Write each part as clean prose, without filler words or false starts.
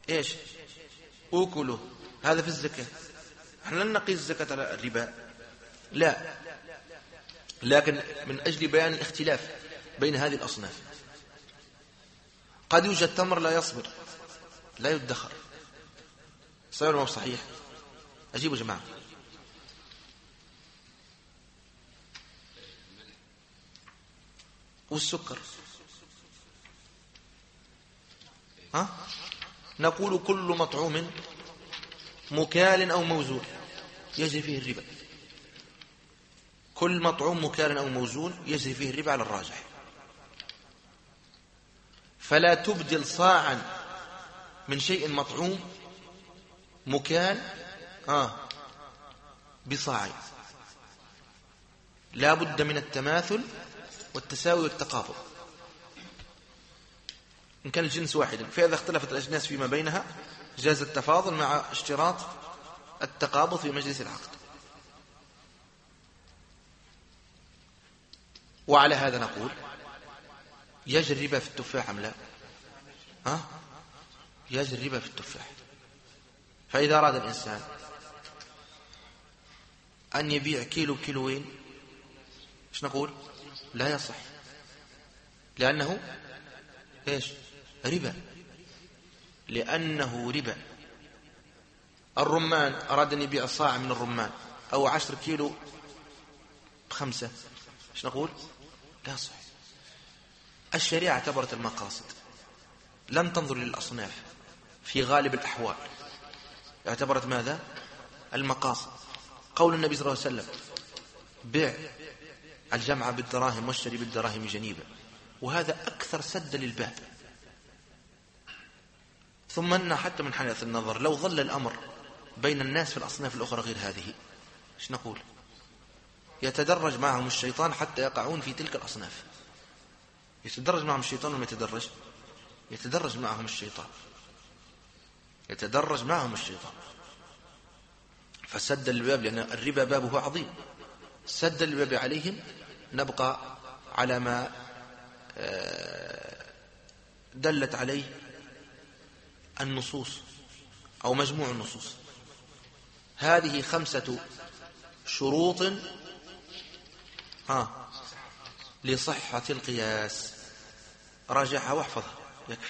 إيش أكله، هذا في الزكاة. احنا لن نقيس الزكاة على الربا، لا، لكن من أجل بيان الاختلاف بين هذه الأصناف. قد يوجد تمر لا يصبر، لا يدخر، صحيح ولا مو صحيح؟ أجيبوا جماعة. والسكر نقول كل مطعوم مكال أو موزون يجري فيه الربا. كل مطعوم مكال أو موزون يجري فيه الربا على الراجح. فلا تبدل صاعا من شيء مطعوم مكال بصاعين، لا بد من التماثل والتساوي والتقابض إن كان الجنس واحدا. فإذا اختلفت الأجناس فيما بينها جاز التفاضل مع اشتراط التقابض في مجلس العقد. وعلى هذا نقول يجري الربا في التفاح أم لا؟ يجري الربا في التفاح. فإذا أراد الإنسان أن يبيع كيلو كيلوين، ايش نقول؟ لا يصح، لأنه ايش؟ ربا، لأنه ربا. الرمان أراد أن يبيع صاع من الرمان أو 10 كيلو ب5، ايش نقول؟ لا يصح. الشريعة اعتبرت المقاصد، لم تنظر للأصناف في غالب الأحوال، اعتبرت ماذا؟ المقاصد. قول النبي صلى الله عليه وسلم بيع الجمع بالدراهم واشتري بالدراهم جنيبا، وهذا أكثر سد للباب. ثم أن حتى من حيث النظر لو ظل الأمر بين الناس في الأصناف الأخرى غير هذه، ايش نقول؟ يتدرج معهم الشيطان حتى يقعون في تلك الأصناف. يتدرج معهم الشيطان وما يتدرج؟ يتدرج معهم الشيطان، يتدرج معهم الشيطان. فسد الباب، لأن الربا بابه عظيم، سد الباب عليهم. نبقى على ما دلت عليه النصوص أو مجموع النصوص. هذه 5 شروط لصحة القياس، راجعها واحفظها يكفي.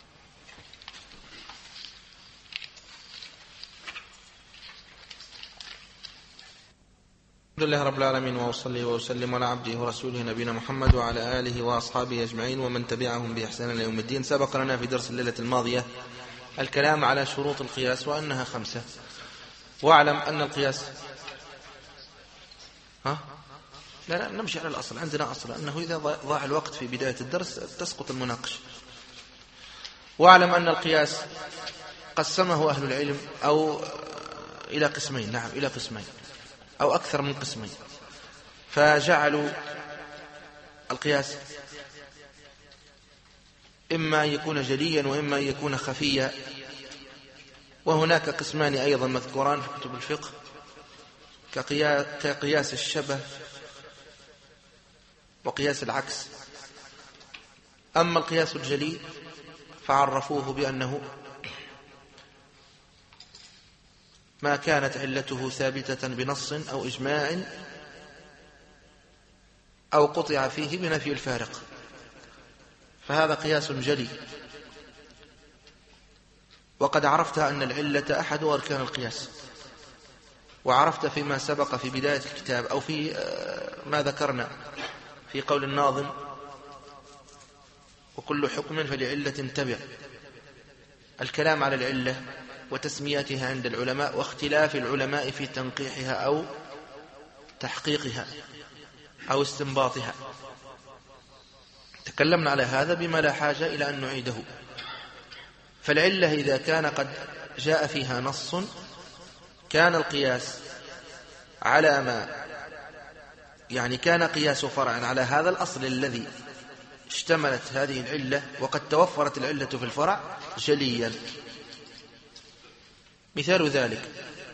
الحمد لله رب العالمين، وأصلي وأسلم على عبده ورسوله نبينا محمد وعلى آله وأصحابه أجمعين ومن تبعهم بإحسان إلى يوم الدين. سبق لنا في درس الليلة الماضية الكلام على شروط القياس وأنها 5. واعلم أن القياس لا نمشي على الأصل. عندنا أصل أنه إذا ضاع الوقت في بداية الدرس تسقط المناقشة. واعلم أن القياس قسمه أهل العلم أو إلى قسمين، نعم إلى قسمين أو أكثر من قسمين. فجعلوا القياس إما أن يكون جليا وإما أن يكون خفيا. وهناك قسمان أيضا مذكوران في كتب الفقه كقياس الشبه وقياس العكس. أما القياس الجلي فعرفوه بأنه ما كانت علته ثابتة بنص أو إجماع أو قطع فيه بنفي الفارق، فهذا قياس جلي. وقد عرفت أن العلة أحد أركان القياس، وعرفت فيما سبق في بداية الكتاب أو في ما ذكرنا في قول الناظم وكل حكم فلعلة تبع، الكلام على العلة وتسميتها عند العلماء واختلاف العلماء في تنقيحها أو تحقيقها أو استنباطها. تكلمنا على هذا بما لا حاجة إلى أن نعيده. فالعلة إذا كان قد جاء فيها نص كان القياس على ما كان قياس فرع على هذا الأصل الذي اشتملت هذه العلة وقد توفرت العلة في الفرع جليا. مثال ذلك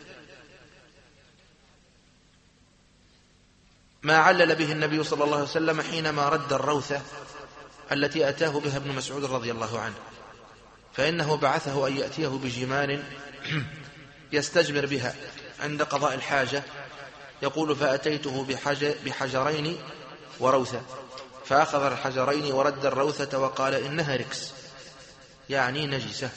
ما علل به النبي صلى الله عليه وسلم حينما رد الروثة التي أتاه بها ابن مسعود رضي الله عنه، فإنه بعثه أن يأتيه بجمان يستجمر بها عند قضاء الحاجة. يقول فأتيته بحجرين وروثة، فأخذ الحجرين ورد الروثة وقال إنها ركس، يعني نجسة.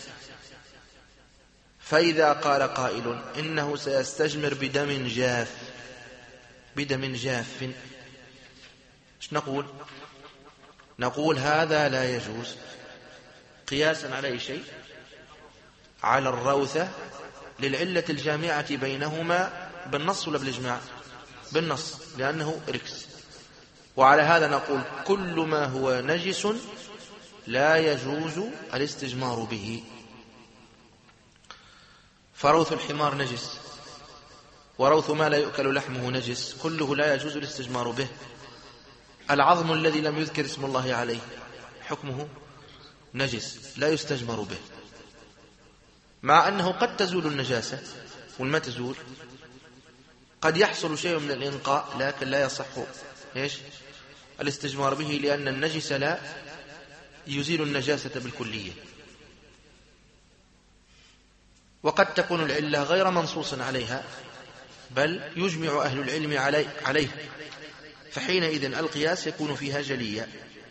فإذا قال قائل إنه سيستجمر بدم جاف، بدم جاف، ايش نقول؟ نقول هذا لا يجوز قياسا على أي شيء؟ على الروثة، للعلة الجامعة بينهما بالنص ولا بالإجماع؟ بالنص، لأنه ركس. وعلى هذا نقول كل ما هو نجس لا يجوز الاستجمار به. فروث الحمار نجس، وروث ما لا يؤكل لحمه نجس، كله لا يجوز الاستجمار به. العظم الذي لم يذكر اسم الله عليه حكمه نجس لا يستجمر به، مع أنه قد تزول النجاسة، والما تزول قد يحصل شيء من الإنقاء، لكن لا يصح إيش الاستجمار به، لأن النجس لا يزيل النجاسة بالكلية. وقد تكون العلة غير منصوص عليها، بل يجمع أهل العلم عليه، فحينئذ القياس يكون فيها جليا.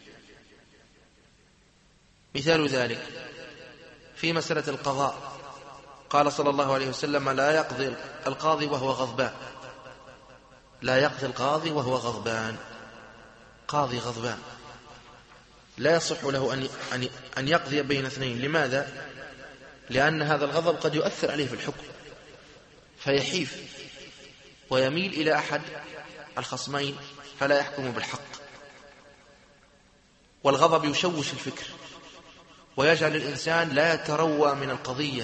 مثال ذلك في مسألة القضاء، قال صلى الله عليه وسلم لا يقضي القاضي وهو غضبان، لا يقضي القاضي وهو غضبان، قاضي غضبان لا يصح له أن يقضي بين اثنين. لماذا؟ لأن هذا الغضب قد يؤثر عليه في الحكم، فيحيف ويميل إلى أحد الخصمين فلا يحكم بالحق. والغضب يشوش الفكر ويجعل الإنسان لا يتروى من القضية.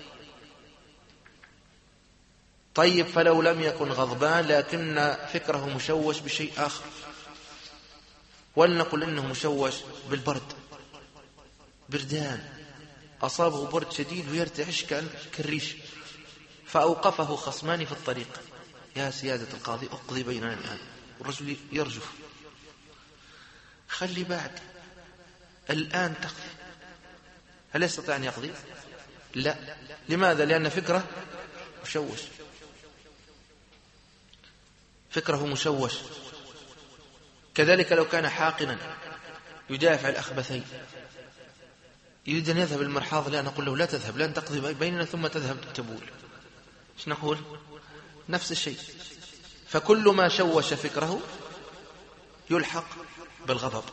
طيب فلو لم يكن غضبان لكن فكره مشوش بشيء آخر، ولنقل إنه مشوش بالبرد، بردان أصابه برد شديد ويرتعش كالريش، فأوقفه خصمان في الطريق، يا سيادة القاضي أقضي بيننا الآن، والرجل يرجف، خلي بعد الآن تقضي. هل يستطيع أن يقضي؟ لا. لماذا؟ لأن فكره مشوش، فكره مشوش. كذلك لو كان حاقنا يدافع الأخبثين، يريد أن يذهب المرحاض، لا نقول له لا تذهب، لن تقضي بيننا ثم تذهب تبول، ايش نقول؟ نفس الشيء. فكل ما شوش فكره يلحق بالغضب.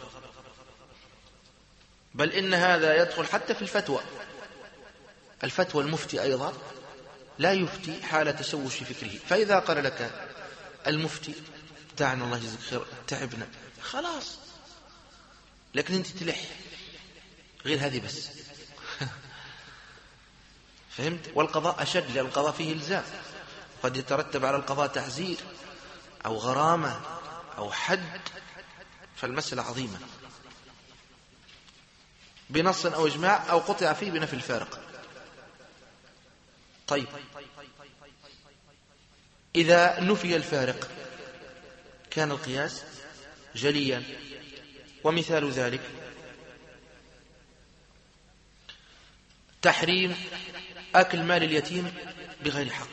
بل إن هذا يدخل حتى في الفتوى. الفتوى المفتي أيضا لا يفتي حال تشوش فكره، فإذا قال لك المفتي دعنا الله يجزيك خير تعبنا، خلاص، لكن أنت تلح غير هذه بس. فهمت؟ والقضاء أشد، لأن القضاء فيه إلزام، قد يترتب على القضاء تعزير أو غرامة أو حد، فالمسألة عظيمة بنص أو إجماع أو قطع فيه بنفي الفارق. طيب إذا نفي الفارق كان القياس جليا. ومثال ذلك تحريم أكل مال اليتيم بغير حق،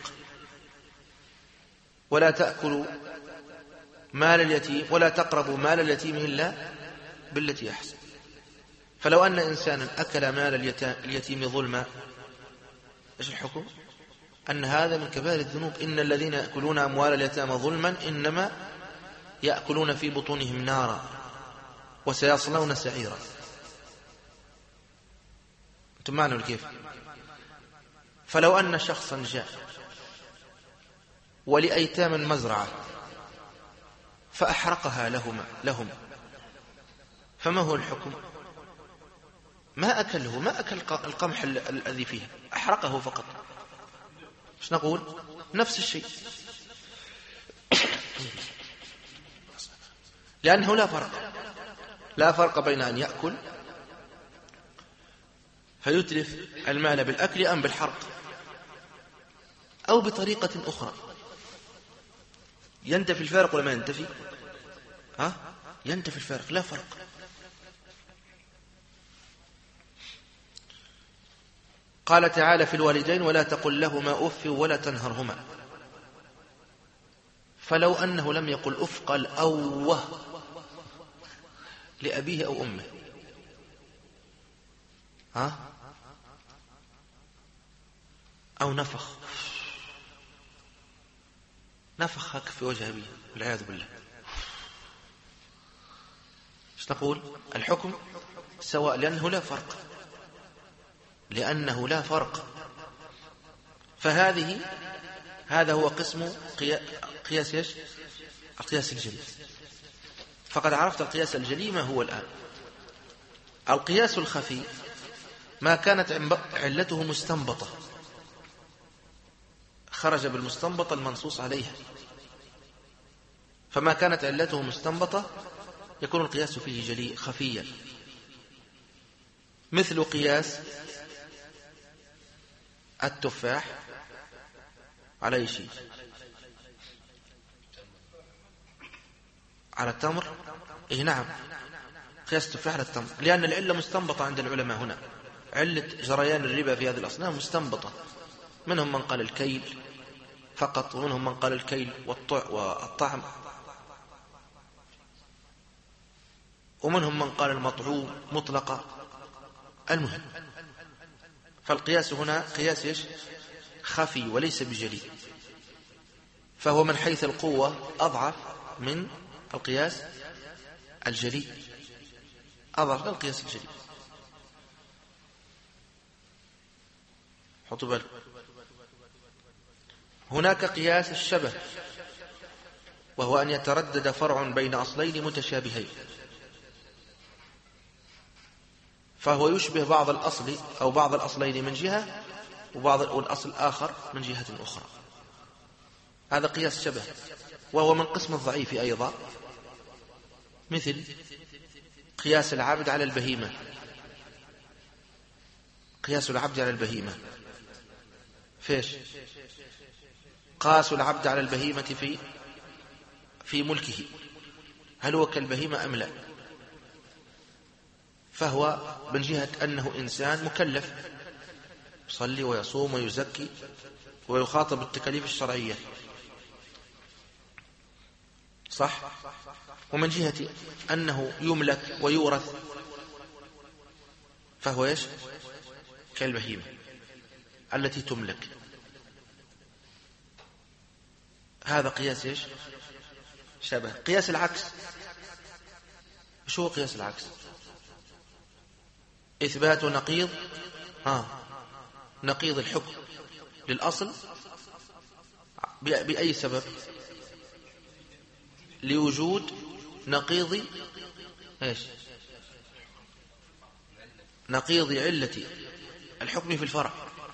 ولا تأكلوا مال اليتيم ولا تقربوا مال اليتيم إلا بالتي أحسن. فلو أن إنسانا أكل مال اليتيم ظلما، إيش الحكم؟ أن هذا من كبائر الذنوب. إن الذين يأكلون أموال اليتامى ظلما إنما يأكلون في بطونهم نارا وسيصلون سعيرا. أنتم معنا كيف؟ فلو أن شخصا جاء ولأيتام مزرعة فأحرقها لهم، فما هو الحكم؟ ما أكله، ما أكل القمح الذي فيه، أحرقه فقط. ايش نقول؟ نفس الشيء، لأنه لا فرق بين أن يأكل فيتلف المال بالأكل أم بالحرق أو بطريقة أخرى. ينتفي الفارق ولا ما ينتفي؟ ينتفي الفارق، لا فرق. قال تعالى في الوالدين ولا تقل لهما أف ولا تنهرهما. فلو أنه لم يقل أف قال أوه لأبيه أو أمه، أو نفخك في وجه أبيه والعياذ بالله، ايش نقول؟ الحكم سواء، لأنه لا فرق. هذا هو قسم قياس ايش؟ القياس الجلي. فقد عرفت القياس الجلي ما هو الآن. القياس الخفي ما كانت علته مستنبطة، خرج بالمستنبط المنصوص عليها، فما كانت علته مستنبطة يكون القياس فيه جلي خفيا، مثل قياس التفاح على أي شيء؟ على التمر. إيه نعم، قياس التفاح على التمر، لأن العلة مستنبطة عند العلماء هنا. علة جريان الربا في هذه الأصناف مستنبطة، منهم من قال الكيل فقط، ومنهم من قال الكيل والطعم، ومنهم من قال المطعوم مطلقة. المهم، فالقياس هنا قياس ايش؟ خفي وليس بجلي، فهو من حيث القوة أضعف من القياس الجلي، أضعف من القياس الجلي. حطوا بالكم. هناك قياس الشبه، وهو أن يتردد فرع بين أصلين متشابهين، فهو يشبه بعض الأصل أو بعض الأصلين من جهة والأصل الآخر من جهة أخرى. هذا قياس شبه، وهو من قسم الضعيف أيضا، مثل قياس العبد على البهيمة. قياس العبد على البهيمة فيش؟ قاس العبد على البهيمة في ملكه، هل هو كالبهيمة أم لا؟ فهو من جهة أنه إنسان مكلف، يصلي ويصوم ويزكي ويخاطب التكاليف الشرعية، صح؟ ومن جهة أنه يملك ويورث، فهو إيش؟ كالبهيمة التي تملك. هذا قياس إيش؟ شبه. قياس العكس، شو هو قياس العكس؟ إثبات نقيض الحكم للأصل بأي سبب؟ لوجود نقيض إيش؟ نقيض علة الحكم في الفرع.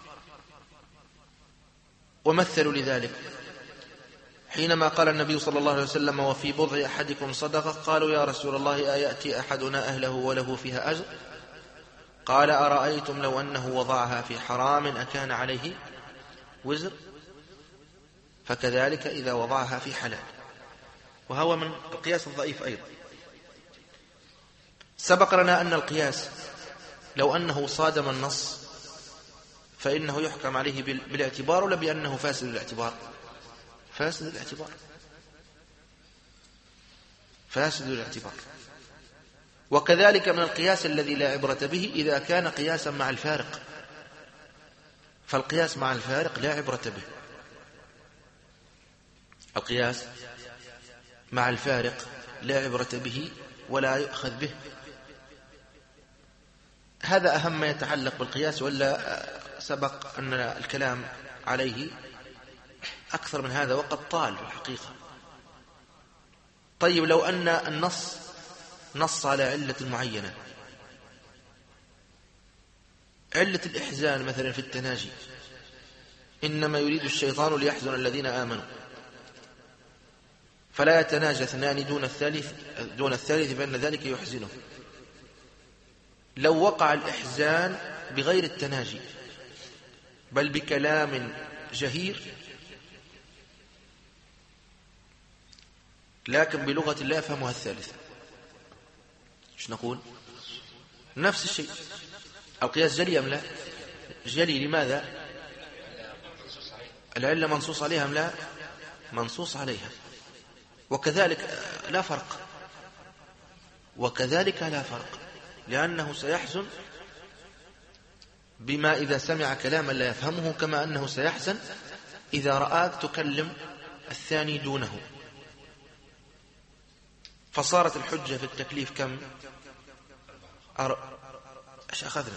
ومثلوا لذلك حينما قال النبي صلى الله عليه وسلم وفي بضع أحدكم صدقة، قالوا يا رسول الله أيأتي أحدنا أهله وله فيها أجر؟ قال أرأيتم لو أنه وضعها في حرام أكان عليه وزر؟ فكذلك إذا وضعها في حلال. وهو من القياس الضعيف أيضا. سبق لنا أن القياس لو أنه صادم النص فإنه يحكم عليه بالاعتبار، ولا بأنه فاسد الاعتبار؟ فاسد الاعتبار، فاسد الاعتبار. وكذلك من القياس الذي لا عبرة به إذا كان قياسا مع الفارق، فالقياس مع الفارق لا عبرة به. القياس مع الفارق لا عبرة به ولا يؤخذ به. هذا أهم ما يتعلق بالقياس، ولا سبق أن الكلام عليه أكثر من هذا وقد طال في الحقيقة. طيب، لو أن النص نص على علة معينة، علة الإحزان مثلا في التناجي، إنما يريد الشيطان ليحزن الذين آمنوا، فلا يتناجى اثنان دون الثالث فإن ذلك يحزنه. لو وقع الإحزان بغير التناجي بل بكلام جهير لكن بلغة لا يفهمها الثالث، ايش نقول؟ نفس الشيء. القياس جلي أم لا؟ جلي. لماذا؟ العلة منصوص عليها أم لا؟ منصوص عليها. وكذلك لا فرق، وكذلك لا فرق، لأنه سيحزن بما إذا سمع كلاما لا يفهمه، كما أنه سيحزن إذا رآك تكلم الثاني دونه. فصارت الحجة في التكليف كم؟ ايش أخذنا؟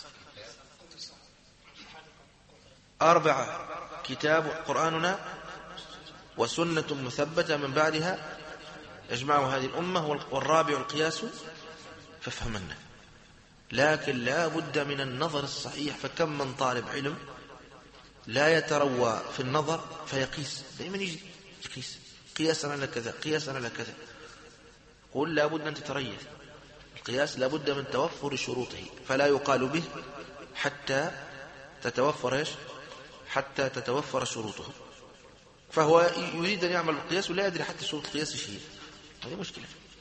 4: كتاب قرآننا وسنة مثبتة من بعدها يجمع هذه الأمة، والرابع القياس فافهمنا. لكن لا بد من النظر الصحيح. فكم من طالب علم لا يتروى في النظر فيقيس، دائما يجي يقيس قياسا على كذا، قياسا على كذا. قل لا بد أن تتريث. القياس لا بد من توفر شروطه، فلا يقال به حتى تتوفر إيش؟ حتى تتوفر شروطه. فهو يريد أن يعمل القياس ولا يدري حتى شروط القياس ايش هي. هذه مشكلة.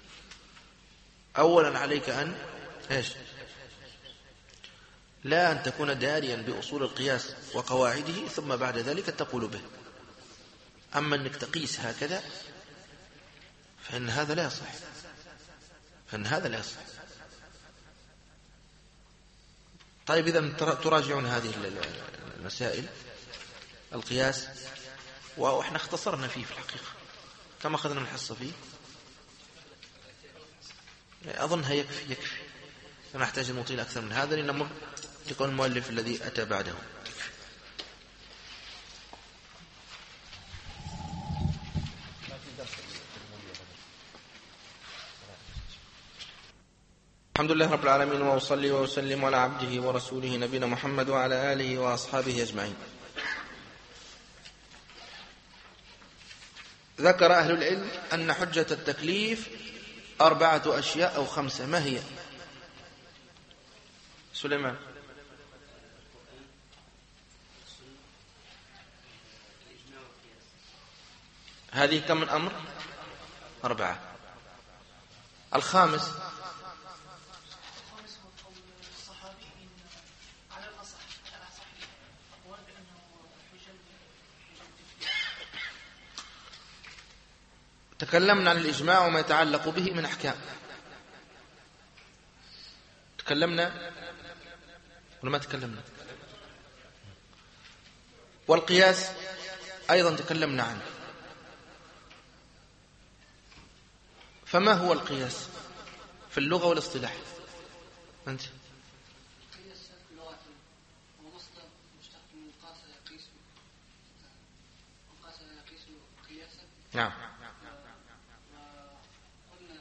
أولا عليك أن إيش؟ لا أن تكون داريا بأصول القياس وقواعده ثم بعد ذلك تقول به. أما أنك تقيس هكذا فإن هذا لا يصح، فإن هذا لا يصح. طيب إذا تراجعون هذه المسائل القياس، وإحنا اختصرنا فيه في الحقيقة. كم أخذنا من الحصة فيه؟ أظنها يكفي. لا نحتاج أن نطيل أكثر من هذا، لأن يكون المؤلف الذي أتى بعده. الحمد لله رب العالمين، وأصلي وأسلم على عبده ورسوله نبينا محمد وعلى آله وأصحابه أجمعين. ذكر أهل العلم أن حجة التكليف 4 أشياء أو 5. ما هي؟ سليمان. هذه كم من أمر؟ 4. الخامس تكلمنا عن الإجماع وما يتعلق به من أحكام. تكلمنا ولا ما تكلمنا؟ والقياس أيضا تكلمنا عنه. فما هو القياس في اللغة والاصطلاح؟ أنت القياس لغة ومصدر مشتق من قاس يقيس، وقاس يقيس قياسا. نعم. وقلنا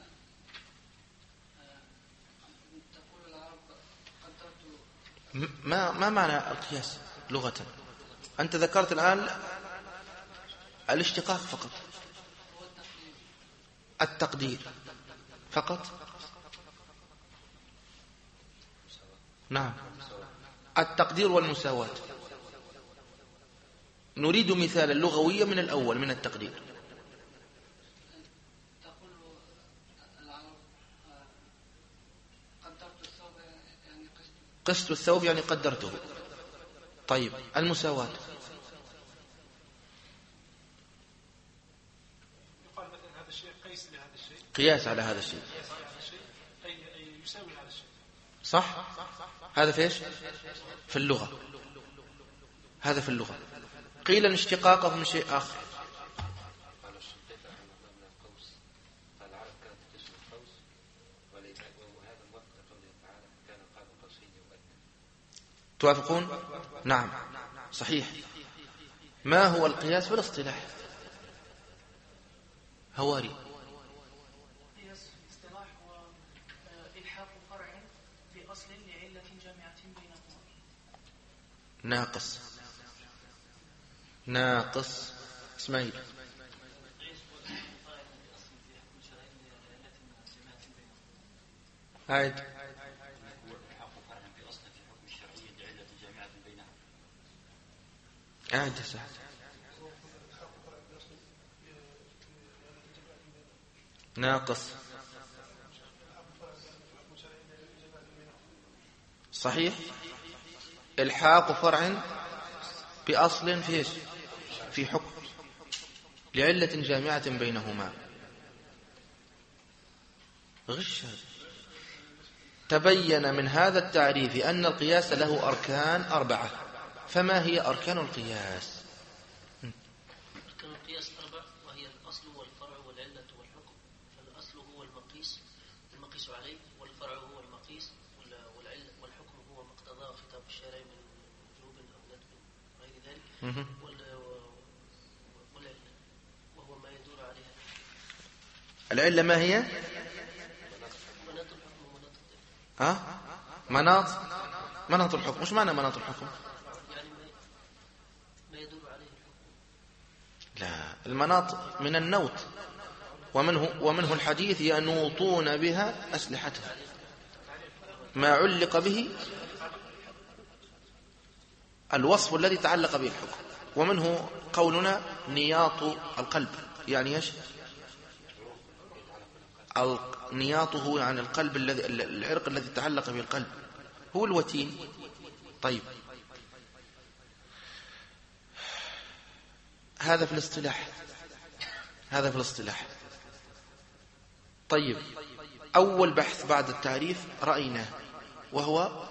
تقول العرب قدرت. ما معنى القياس لغة؟ أنت ذكرت الآن الاشتقاق فقط، التقدير فقط. نعم، التقدير والمساواة. نريد مثالا لغويا من الأول، من التقدير. تقول العرب قدرت الثوب يعني قست الثوب يعني قدرته. طيب المساواة؟ يقال مثلا هذا الشيء قيس لهذا الشيء، قياس على هذا الشيء، أي يساوي هذا الشيء. صح؟ هذا في ايش؟ في اللغة. هذا في اللغة. قيل الاشتقاق من شيء آخر. توافقون؟ نعم صحيح. ما هو القياس في الاصطلاح؟ هواري. قياس في الاصطلاح هو إلحاق فرع بأصل لعلة جامعة بينهما. ناقص. ناقص. اسماعيل. عيد. عيد سهل. ناقص. صحيح. إلحاق فرع بأصل في إيش؟ في حكم لعلة جامعة بينهما. غش هذا. تبين من هذا التعريف أن القياس له أركان 4. فما هي أركان القياس؟ أركان القياس 4، وهي الأصل والفرع والعلة والحكم. فالأصل هو المقيس عليه، والفرع هو المقيس، والعلة والحكم هو ما اقتضاه خطاب الشارع من وجوب أو ندب غير ذلك، والعلة وهو ما يدور عليها. العلة ما هي؟ مناط الحكم ومناط الدليل. مناط الحكم. مش معنى مناط الحكم؟ يعني ما يدور عليه الحكم. لا، المناط من النوط، ومنه الحديث ينوطون بها أسلحتهم، ما علق به الوصف الذي تعلق به الحكم. ومنه قولنا نياط القلب، يعني ايش؟ نياطه يعني القلب العرق الذي تعلق به القلب هو الوتين. طيب، هذا في الاصطلاح. طيب، أول بحث بعد التعريف رأيناه، وهو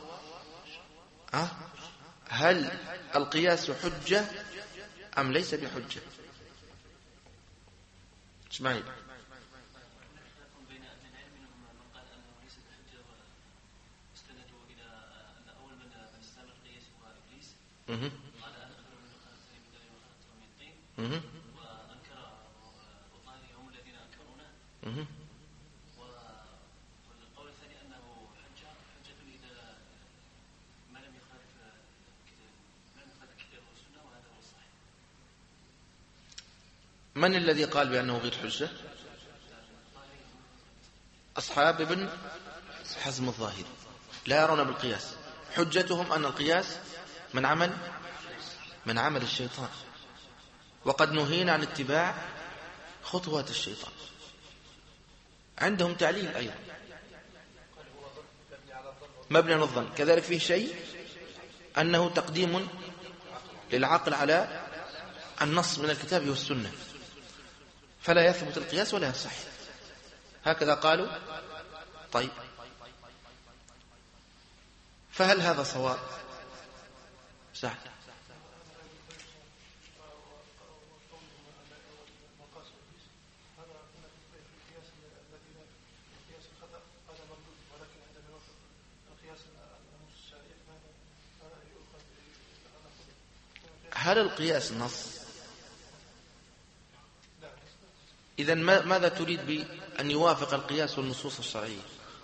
هل القياس حجة أم ليس بحجة؟ اسمعي. وأنكر وطاني هم الذين أنكرونه. والقول الثاني أنه حجة إذا ما لم يخالف الكتاب والسنة، وهذا هو الصحيح. من الذي قال بأنه غير حجة؟ أصحاب ابن حزم الظاهري لا يرون بالقياس. حجتهم أن القياس من عمل الشيطان، وقد نهينا عن اتباع خطوات الشيطان. عندهم تعليل أيضا مبني على الظن. كذلك فيه شيء أنه تقديم للعقل على النص من الكتاب والسنة، فلا يثبت القياس ولا يصح. هكذا قالوا. طيب، فهل هذا صواب؟ سهل. هل القياس نص؟ إذن ماذا تريد بأن يوافق القياس والنصوص الشرعية؟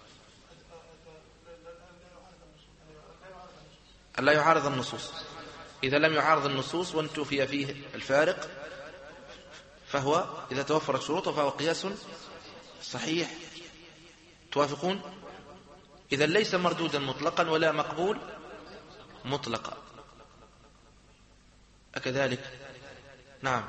لا يعارض النصوص. إذا لم يعارض النصوص وانتفي فيه الفارق، فهو إذا توفرت شروطه فهو قياس صحيح. توافقون؟ إذا ليس مردودا مطلقا ولا مقبول مطلقا. أكذلك؟ نعم.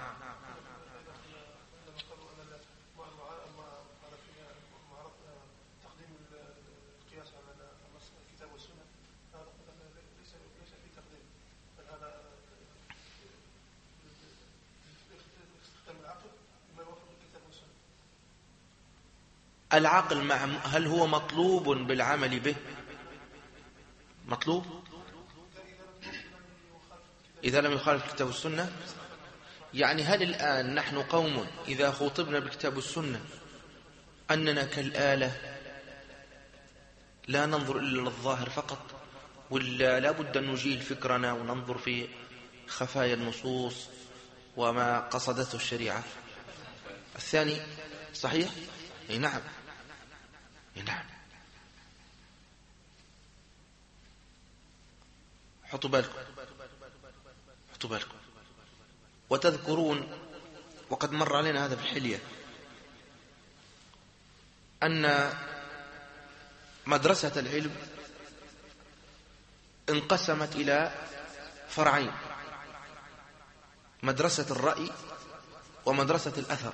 العقل هل هو مطلوب بالعمل به؟ مطلوب إذا لم يخالف الكتاب والسنة. يعني هل الآن نحن قوم إذا خاطبنا بالكتاب والسنة أننا كالآلة لا ننظر إلا للظاهر فقط، ولا لا بد أن نجيل فكرنا وننظر في خفايا النصوص وما قصدته الشريعة؟ الثاني صحيح؟ نعم. نعم. حطوا بالكم وتذكرون، وقد مر علينا هذا في الحلية، أن مدرسة العلم انقسمت إلى فرعين: مدرسة الرأي ومدرسة الأثر.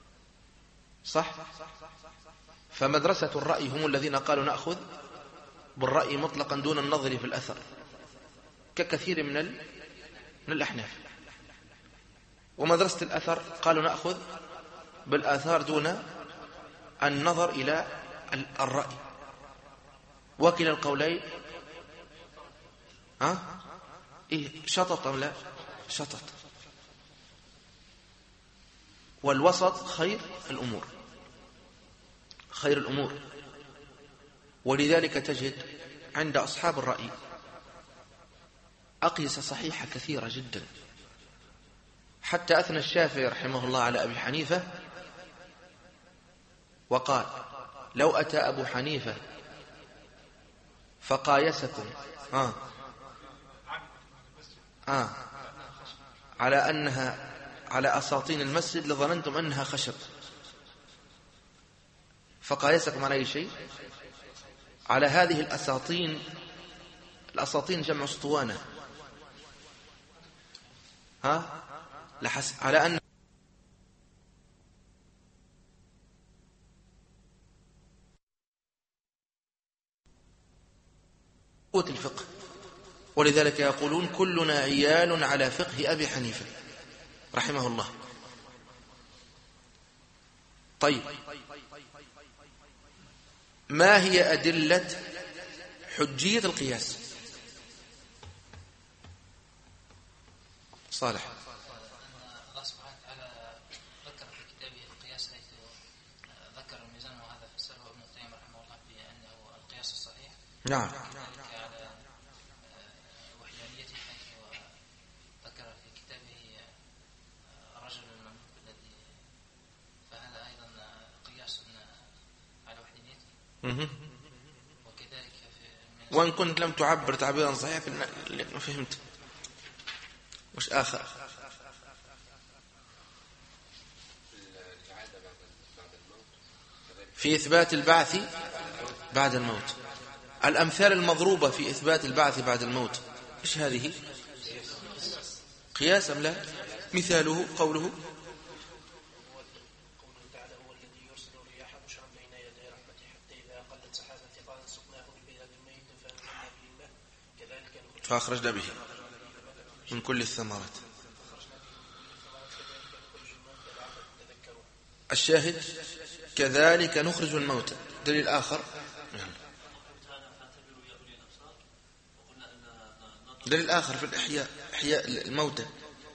صح؟ فمدرسة الرأي هم الذين قالوا نأخذ بالرأي مطلقا دون النظر في الأثر ككثير من الأحناف. ومدرسة الأثر قالوا نأخذ بالآثار دون النظر إلى الرأي. وكلا القولين شطط أم لا شطط. والوسط خير الأمور، خير الأمور. ولذلك تجد عند أصحاب الرأي أقيسة صحيحة كثيرة جدا، حتى أثنى الشافعي رحمه الله على أبي حنيفة وقال لو أتى أبو حنيفة فقايسكم على أنها على أساطين المسجد لظننتم أنها خشب، فقايسكم على أي شيء؟ على هذه الأساطين. الأساطين جمع اسطوانة، على أن قوة الفقه. ولذلك يقولون كلنا عيال على فقه أبي حنيفة رحمه الله. طيب، ما هي أدلة حجية القياس؟ صالح. الله سبحانه وتعالى ذكر في كتابه القياس، حيث ذكر الميزان، وهذا فسره ابن القيم رحمه الله بأنه القياس الصحيح. نعم. كذلك على وحدانيته، حيث ذكر في كتابه الرجل المملوك الذي، فهذا أيضا قياس على وحدانيته. وكذلك وإن كنت لم تعبر تعبيرا صحيحا فهمت. وش آخر؟ في إثبات البعث بعد الموت. الأمثال المضروبة في إثبات البعث بعد الموت إيش هذه؟ قياس أم لا؟ مثاله قوله تعالى هو الذي يرسل الرياح بشرا بين يدي رحمته حتى إذا قلت سحابا ثقالا سقناه لبلاد ميت فأنزلنا به الماء كذلك فأخرجنا به من كل الثمرات. الشاهد كذلك نخرج الموتى. دليل آخر، دليل آخر في الإحياء، إحياء الموتى.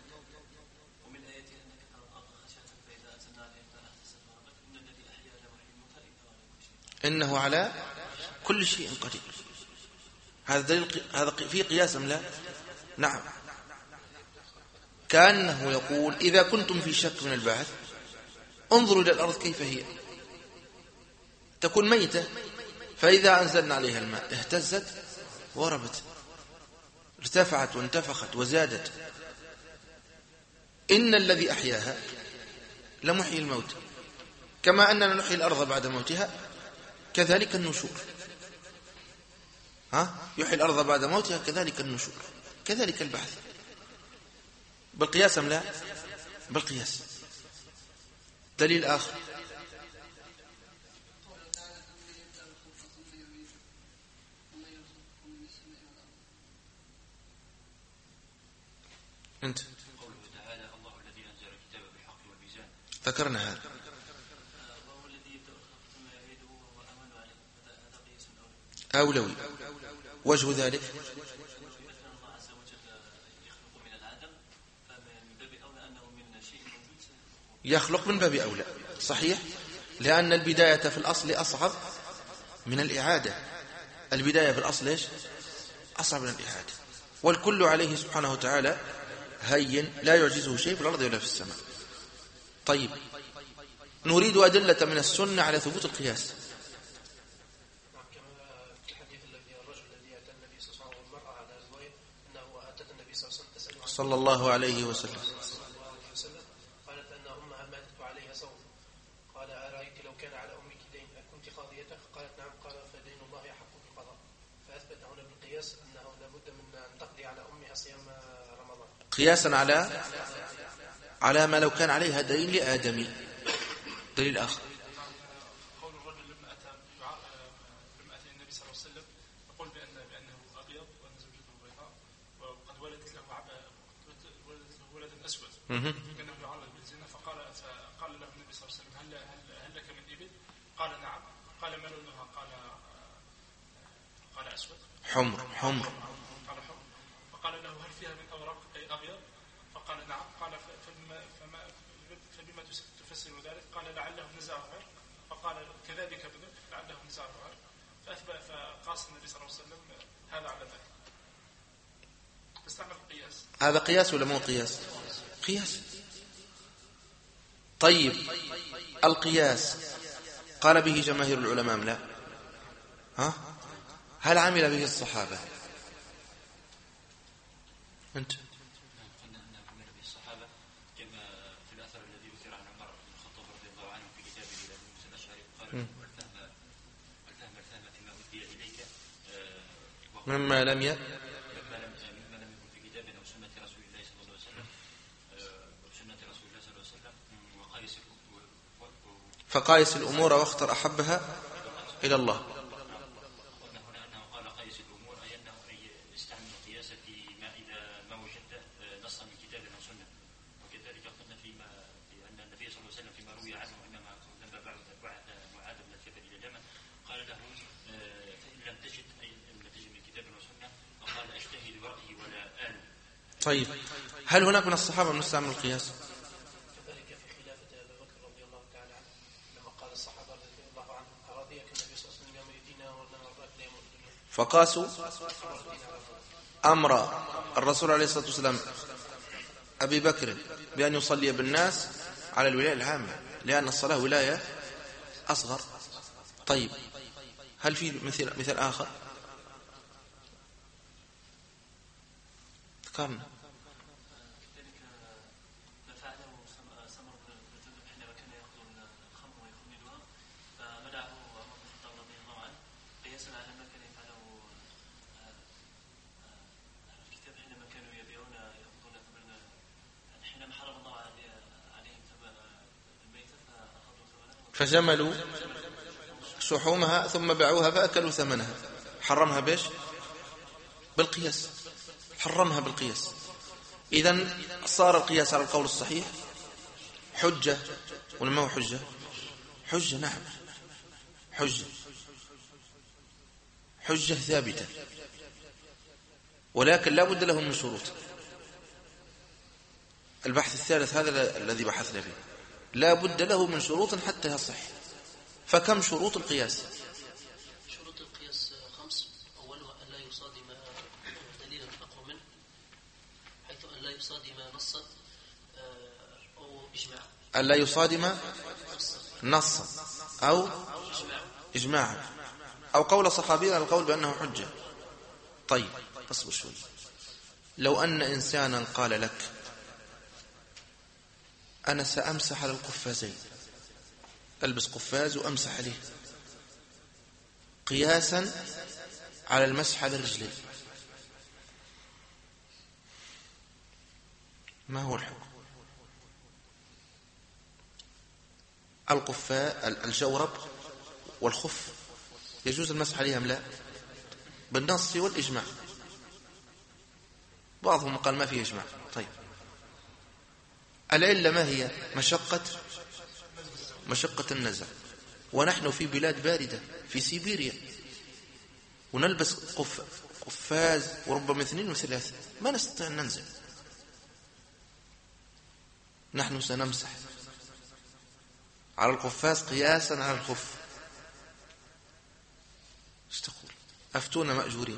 إنه على كل شيء قدير. هذا دليل، هذا في قياس أم لا؟ نعم. كأنه يقول إذا كنتم في شك من البعث انظروا إلى الأرض كيف هي، تكون ميتة، فإذا أنزلنا عليها الماء اهتزت وربت، ارتفعت وانتفخت وزادت. إن الذي أحياها لمحيي الموت، كما أننا نحيي الأرض بعد موتها كذلك النشور. يحيي الأرض بعد موتها كذلك النشور، كذلك البعث. بالقياس أم لا؟ بالقياس. دليل آخر، أنت قوله تعالى الله الذي أنزل الكتاب بالحق والميزان، ذكرنا هذا. وهو الذي ثم يعيده وهو أمن عليه، هذا قياس أولوي. وجه ذلك الله عز وجل يخلق من العدم، فمن باب أولى أنه من شيء موجود يخلق من باب أولى، صحيح، لأن البداية في الأصل أصعب من الإعادة. البداية في الأصل إيش؟ أصعب من الإعادة. والكل عليه سبحانه وتعالى هين، لا يعجزه شيء في الأرض ولا في السماء. طيب، نريد أدلة من السنة على ثبوت القياس. كما في الحديث الذي الرجل الذي أتى النبي صلى الله عليه وسلم والمرأة على أزواجه أنه أتت النبي صلى الله عليه وسلم تسأله صلى الله عليه وسلم، قالت أن أمها ماتت وعليها صوم. قال أرأيت لو كان على أمك دين أكنت قاضيته؟ قالت نعم. قال فدين الله يحق في القضاء. فأثبت هنا بالقياس أنه لابد من أن تقضي على أمها صيام رمضان، قياسا على ما لو كان عليها دين لآدمي. دليل آخر، قول الرجل لما أتى النبي صلى الله عليه وسلم أسود مهم. كأنه يعرض بالزنا، فقال له النبي صلى الله عليه وسلم هل لك من إبل؟ قال نعم. قال ما لونها؟ قال أسود. حمر. قال حمر. فقال له هل فيها من أوراق أي أبيض؟ فقال نعم. قال فبما تفسر ذلك؟ قال لعله نزاع عرق. فقال كذلك بذلك لعله نزاع عرق. فقاس النبي صلى الله عليه وسلم هذا على ذلك. فاستعمل القياس. هذا قياس ولا مو قياس؟ قياس. طيب القياس قال به جماهير العلماء لا؟ ها؟ هل عمل به الصحابة؟ أنت قلنا أنه عمل به الصحابة كما في الأثر الذي يثير عن عمر بن الخطاب رضي الله عنه في كتابه إلى ابن موسى الأشعري قال الفهم فيما أهدي إليك مما لم يكن في كتابنا وسنة رسول الله صلى الله عليه وسلم فقايس الأمور واختر أحبها إلى الله. قلنا هنا أنه قال قيس الأمور أي أنه يستعمل القياس فيما إذا ما وجدت نصا من كتاب أو سنة. وكذلك قلنا أن النبي صلى الله عليه وسلم فيما روي عنه إنما لما بعث معاذ بن جبل إلى اليمن قال له فإن لم تجد من كتاب وسنة فقال أجتهد برأيي ولا آل. طيب هل هناك من الصحابة من يستعمل القياس؟ كذلك في خلافة أبي بكر رضي الله تعالى عنه لما قال الصحابة رضي الله عنهم أراضيك النبي صلى الله عليه وسلم يوم يدينا ونرى لا يوم الدنيا. فقاسوا أمر الرسول عليه الصلاة والسلام أبي بكر بأن يصلي بالناس على الولاية العامة لأن الصلاة ولاية أصغر. طيب هل في مثل آخر؟ ذكرنا كذلك ما فعله سمر بن جندب حينما كان يأخذ الخمر ويخمدها فمنعه عمر بن الخطاب رضي الله عنه قياسا على ما كان يفعله الكتاب حينما كانوا يبيعون يأخذون ثمن حينما حرم الله عليهم ثمن الميتة فأخذوا ثمنها فجملوا شحومها ثم باعوها فأكلوا ثمنها. حرمها بيش؟ بالقياس. حرمها بالقياس. إذن صار القياس على القول الصحيح حجة ولا ما هو حجة؟ حجة نعم، حجة ثابتة، ولكن لا بد له من شروط. البحث الثالث هذا الذي بحثنا فيه لا بد له من شروط حتى يصح. فكم شروط القياس؟ شروط القياس 5. أولها أن لا يصادم دليلا أقوى منه، حيث أن لا يصادم نصا أو إجماعا. أن لا يصادم نصا أو إجماعا أو قول صحابي على القول بأنه حجة. طيب اصبر شوي. لو أن إنسانا قال لك أنا سأمسح على القفازين، ألبس قفاز وأمسح عليه قياسا على المسح على الرجلين، ما هو الحكم؟ الجورب والخف يجوز المسح عليها أم لا؟ بالنص والإجماع. بعضهم قال ما فيه إجماع. طيب العلة ما هي؟ مشقة النزع، ونحن في بلاد باردة في سيبيريا ونلبس قفاز وربما 2 و3 ما نستطيع أن ننزل. نحن سنمسح على القفاز قياسا على الخف. ايش تقول؟ أفتونا مأجورين.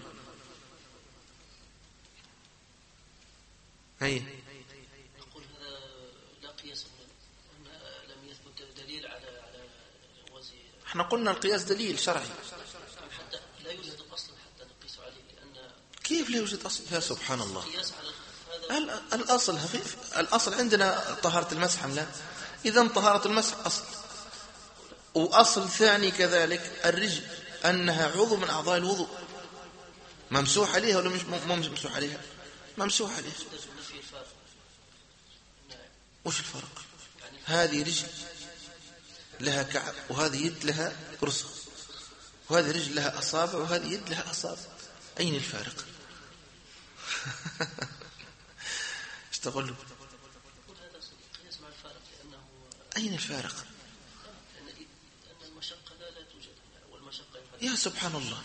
هي نقول هذا لا قياس، أن لم يثبت دليل على جواز. احنا قلنا القياس دليل شرعي. حتى لا يوجد أصل حتى نقيس عليه، لأن كيف لا يوجد أصل؟ يا سبحان الله. قياس على هذا الأصل عندنا طهارة المسح لا؟ إذن طهارة المسح أصل. وأصل ثاني كذلك الرجل أنها عضو من أعضاء الوضوء، ممسوح عليها ولا مش ممسوح عليها؟ ممسوح عليها. وش الفرق؟ هذه رجل لها كعب وهذه يد لها رسغ، وهذه رجل لها أصابع وهذه يد لها أصابع. أين الفارق؟ ايش تقول له؟ أين الفارق؟ أن المشقة لا توجد، والمشقة يا سبحان الله،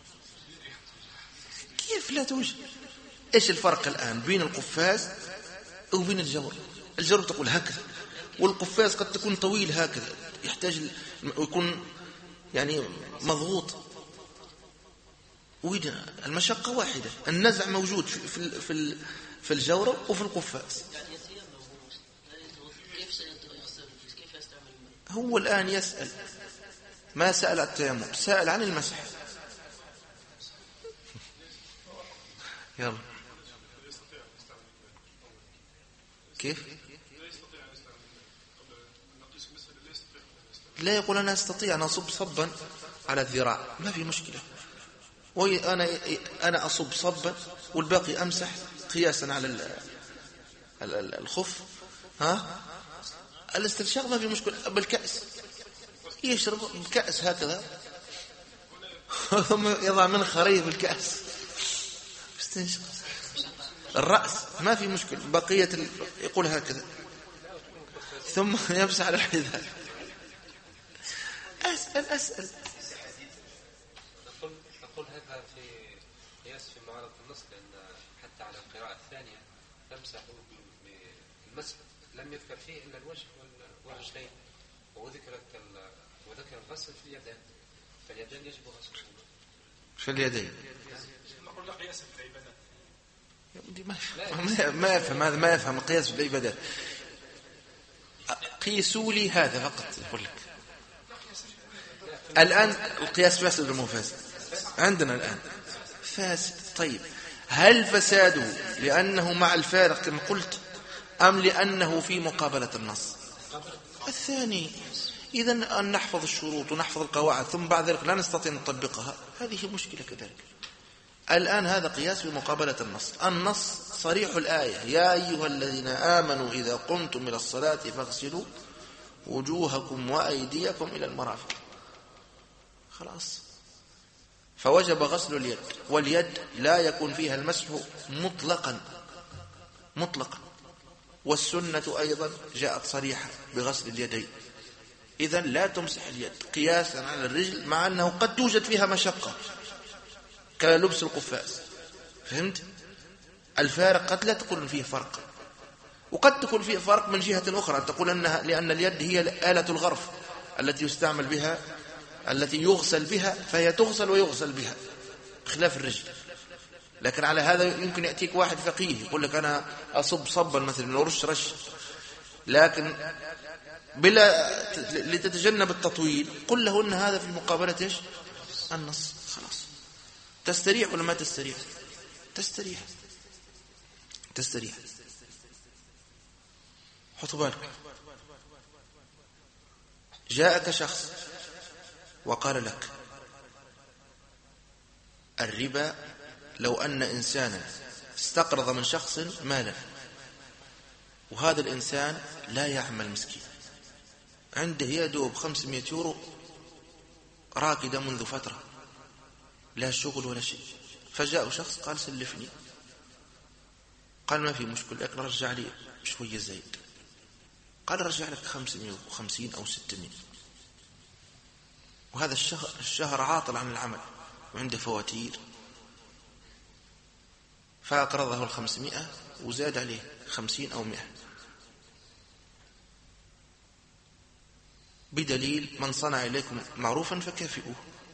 كيف لا توجد؟ إيش الفرق الآن بين القفاز وبين الجور؟ الجور تقول هكذا، والقفاز قد تكون طويل هكذا، يحتاج يكون يعني مضغوط. وين المشقة واحدة، النزع موجود في الجورب وفي القفاز. هو الآن يسأل، ما سأل التيمم، سأل عن المسح. يلا كيف؟ لا يقول أنا أستطيع أن أصب صبا على الذراع، ما في مشكلة، وأنا أصب صبا والباقي أمسح قياسا على الخف. ها الاستنشاق ما في مشكلة. بالكأس يشرب الكأس هكذا ثم يضع من خريف الكأس استنشاق. الرأس ما في مشكلة، بقية يقول هكذا ثم يمسح على الحذاء. أسأل نقول هذا في قياس في معارضة النص، لأن حتى على القراءة الثانية تمسح بالمسح لم يذكر فيه إلا الوجه والرجلين، وذكر الغسل في اليدين، فاليدين يجب غسل في اليدين. نقول لا قياس في العبادات. ما يفهم هذا، ما يفهم القياس في العبادات. قيسوا لي هذا فقط يقول لك. الآن القياس فاسد ولا مو فاسد؟ عندنا الآن فاسد. طيب هل فساده لأنه مع الفارق كما قلت أم لأنه في مقابلة النص؟ الثاني. إذن أن نحفظ الشروط ونحفظ القواعد ثم بعد ذلك لا نستطيع أن نطبقها، هذه مشكلة كذلك. الآن هذا قياس بمقابلة النص. النص صريح الآية: يا أيها الذين آمنوا إذا قمتم إلى الصلاة فاغسلوا وجوهكم وأيديكم إلى المرافق. خلاص، فوجب غسل اليد، واليد لا يكون فيها المسح مطلقا، والسنة أيضا جاءت صريحة بغسل اليدين. إذن لا تمسح اليد قياسا على الرجل، مع أنه قد توجد فيها مشقة كلبس القفاز. فهمت؟ الفارق قد لا تقول فيه فرق، وقد تكون فيه فرق من جهة أخرى، تقول أنها لأن اليد هي آلة الغرف التي يستعمل بها، التي يغسل بها، فهي تغسل ويغسل بها خلاف الرجل. لكن على هذا يمكن يأتيك واحد فقيه يقول لك أنا أصب صبا مثلا ورش رش، لكن لتتجنب التطويل قل له أن هذا في مقابلة إيش؟ النص. خلاص، تستريح ولا ما تستريح؟ تستريح. حطوا بالك، جاءك شخص وقال لك الربا لو أن إنسانا استقرض من شخص مالا، وهذا الإنسان لا يعمل مسكين، عنده يدوب 500 يورو راكدة منذ فترة، لا شغل ولا شيء، فجاء شخص قال سلفني، قال ما في مشكلة لكن رجع لي شوية زايد، قال رجع لك 550 أو 600، وهذا الشهر عاطل عن العمل وعنده فواتير، فأقرضه 500 وزاد عليه 50 أو 100، بدليل من صنع إليكم معروفا فكافئوه.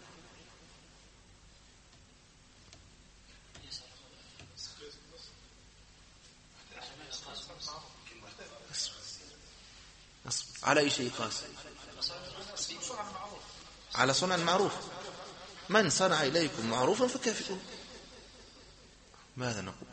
على أي شيء قاس؟ على صنع المعروف. من صنع إليكم معروفا فكافئوه. ماذا نقول؟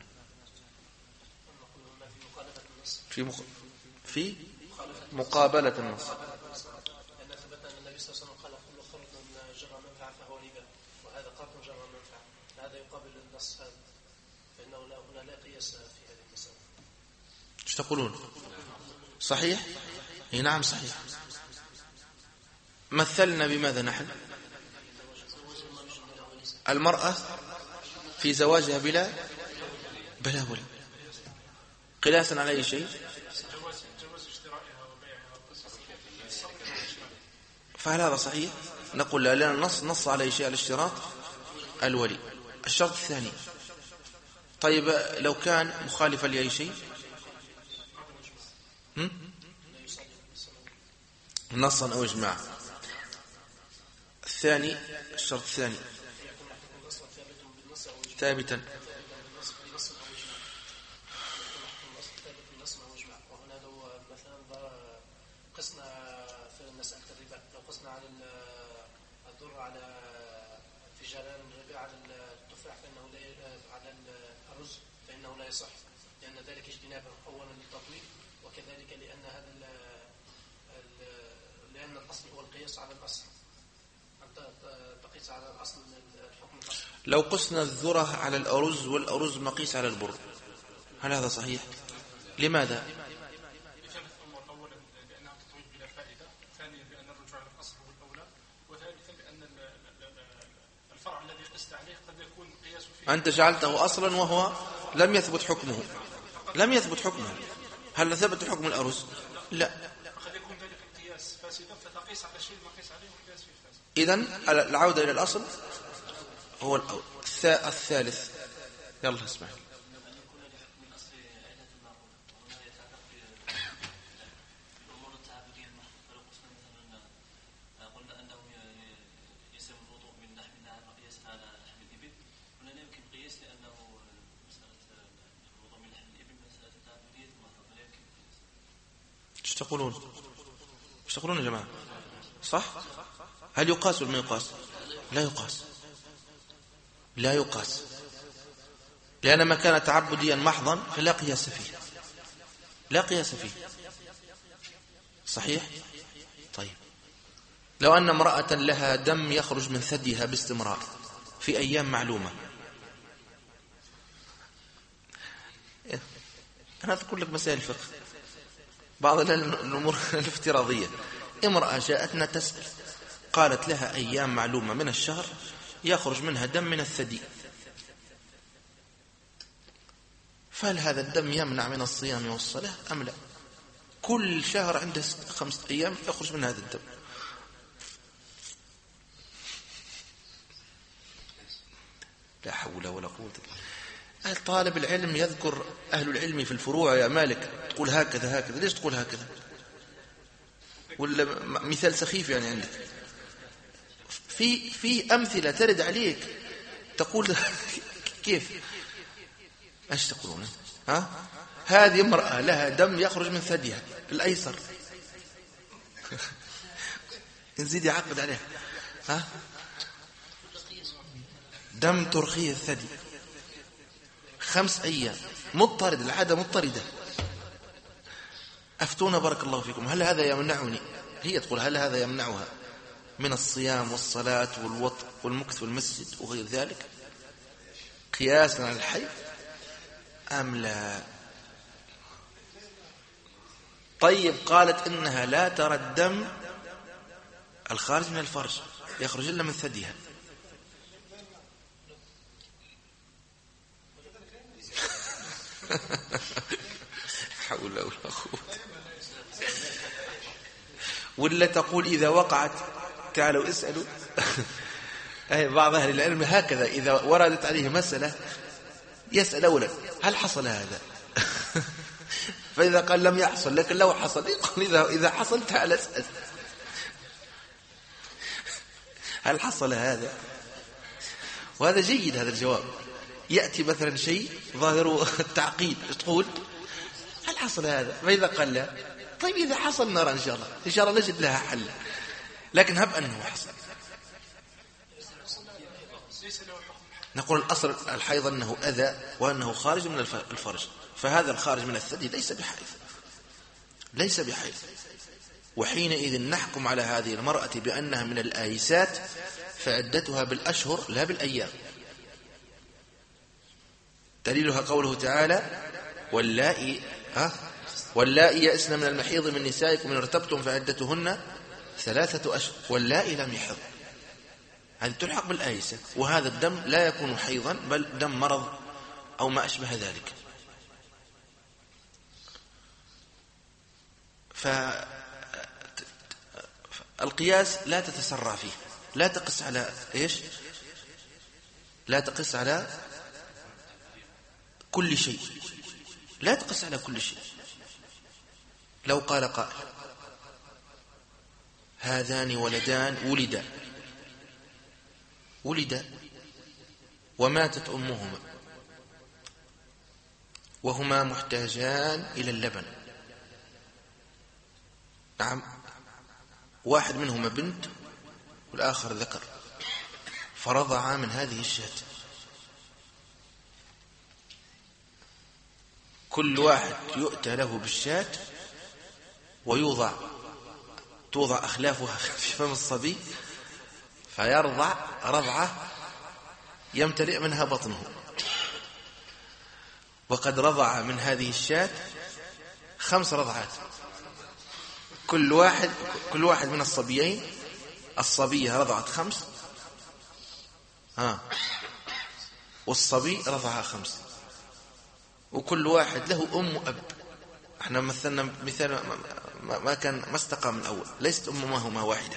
في مقابلة النص. لأن ثبت أن النبي صلى الله عليه وسلم قال كل خرط من جرى منفعة فهو ربا، وهذا قرض جرى منفعة، هذا يقابل النص هذا، فإنه هنا لا قياس في هذه المسألة. ايش تقولون؟ صحيح؟ اي نعم صحيح. مثلنا بماذا نحن؟ المرأة في زواجها بلا ولد، قياسا على أي شيء؟ فهل هذا صحيح؟ نقول لا، لأن النص نص على شيء الاشتراط الولي. الشرط الثاني، طيب لو كان مخالفا لأي شيء نصا أو إجماعا. الثاني، الشرط الثاني ثابتا. وهنا لو مثلا قسنا في مسألة الربا، لو قسنا على الذرة على في جريان الربا على التفاح فإنه لا، على الرز فإنه لا يصح، لأن ذلك اجتنابه أولا للتطويل، وكذلك لأن لأن الأصل هو القياس على الأصل، أنت تقيس على الأصل الحكم الأصل. لو قسنا الذرة على الأرز والأرز مقيس على البر، هل هذا صحيح؟ لماذا؟ لثلاث أمور: أولا لأنها تطويل بلا فائدة، ثانيا لأن الرجوع إلى الأصل هو الأولى، وثالثا لأن الفرع الذي قست عليه قد يكون قياس فيه. أنت جعلته أصلا وهو لم يثبت حكمه، لم يثبت حكمه. هل ثبت حكم الأرز؟ لا. قد يكون ذلك القياس فاسدا فتقيس على الشيء المقيس عليه والقياس فيه فاسد. إذن العودة إلى الأصل هو الأول. الثالث، يلا اسمع. ايش تقولون يا جماعة؟ صح؟ هل يقاس ولا ما يقاس؟ لا يقاس، لا يقاس، لأن ما كان تعبديا محضا فلا قياس فيه، لا قياس فيه. صحيح؟ طيب لو أن امرأة لها دم يخرج من ثديها باستمرار في أيام معلومة، أنا أذكر لك مسائل الفقه، بعض الأمور الافتراضية. امرأة جاءتنا تسأل، قالت لها أيام معلومة من الشهر يخرج منها دم من الثدي، فهل هذا الدم يمنع من الصيام والصلاة أم لا؟ كل شهر عنده 5 أيام يخرج من هذا الدم. لا حول ولا قوة. طالب العلم يذكر أهل العلم في الفروع يا مالك، تقول هكذا هكذا، ليش تقول هكذا؟ ولا مثال سخيف يعني عندك؟ في أمثلة ترد عليك تقول كيف؟ ايش تقولون؟ هذه امرأة لها دم يخرج من ثديها الأيسر، نزيد يعقد عليها، دم ترخيه الثدي 5 أيام مضطرد، العادة مضطردة. أفتونا بارك الله فيكم، هل هذا يمنعني؟ هي تقول هل هذا يمنعها من الصيام والصلاة والوطء والمكث في المسجد وغير ذلك قياسا على الحي أم لا؟ طيب قالت إنها لا ترى الدم الخارج من الفرج يخرج إلا من ثديها، حول ولا قوة. ولا تقول إذا وقعت، تعالوا اسألوا بعض أهل العلم هكذا إذا وردت عليه مسألة يسأل أولا هل حصل هذا؟ فإذا قال لم يحصل، لكن لو حصل يقول إذا حصل تعال اسأل هل حصل هذا؟ وهذا جيد هذا الجواب. يأتي مثلا شيء ظاهر التعقيد، تقول هل حصل هذا؟ فإذا قال لا، طيب إذا حصل نرى إن شاء الله نجد لها حل، لكن هب أنه حصل. نقول الأصل الحيض أنه أذى وأنه خارج من الفرج، فهذا الخارج من الثدي ليس بحيض، وحينئذ نحكم على هذه المرأة بأنها من الآيسات فعدتها بالأشهر لا بالأيام. دليلها قوله تعالى واللائي يئسن من المحيض من نسائكم إن ارتبتم فعدتهن 3 أشهر واللائي لم يحض، هذه تلحق بالآيسة، وهذا الدم لا يكون حيضا بل دم مرض أو ما أشبه ذلك. القياس لا تتسرع فيه، لا تقس على إيش؟ لا تقس على كل شيء، لا تقس على كل شيء. لو قال قائل هذان ولدان ولدا وماتت أمهما وهما محتاجان إلى اللبن، نعم، واحد منهما بنت والآخر ذكر، فرضعا من هذه الشاة، كل واحد يؤتى له بالشاة توضع أخلافها في فم الصبي فيرضع رضعة يمتلئ منها بطنه. وقد رضع من هذه الشاة 5 رضعات، كل واحد من الصبيين، الصبية رضعت 5 والصبي رضع 5، وكل واحد له أم وأب. احنا مثلنا مثال ما استقام من الأول، ليست أمهما واحدة،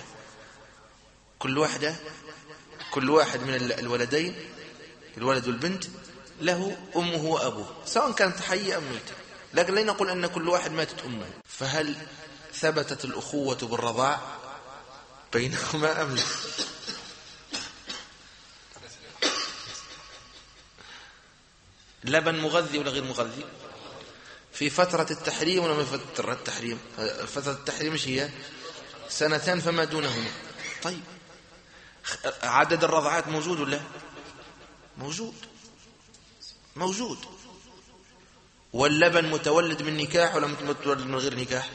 كل واحد من الولدين، الولد والبنت، له أمه وأبوه، سواء كانت حية أم ميتة، لكن لا نقول أن كل واحد ماتت أمه. فهل ثبتت الأخوة بالرضاع بينهما أم لا؟ لبن مغذي ولا غير مغذي؟ في فترة التحريم ولا في فترة التحريم؟ فترة التحريم مش هي 2 فما دونهما. طيب عدد الرضعات موجود ولا موجود؟ واللبن متولد من نكاح ولا متولد من غير نكاح؟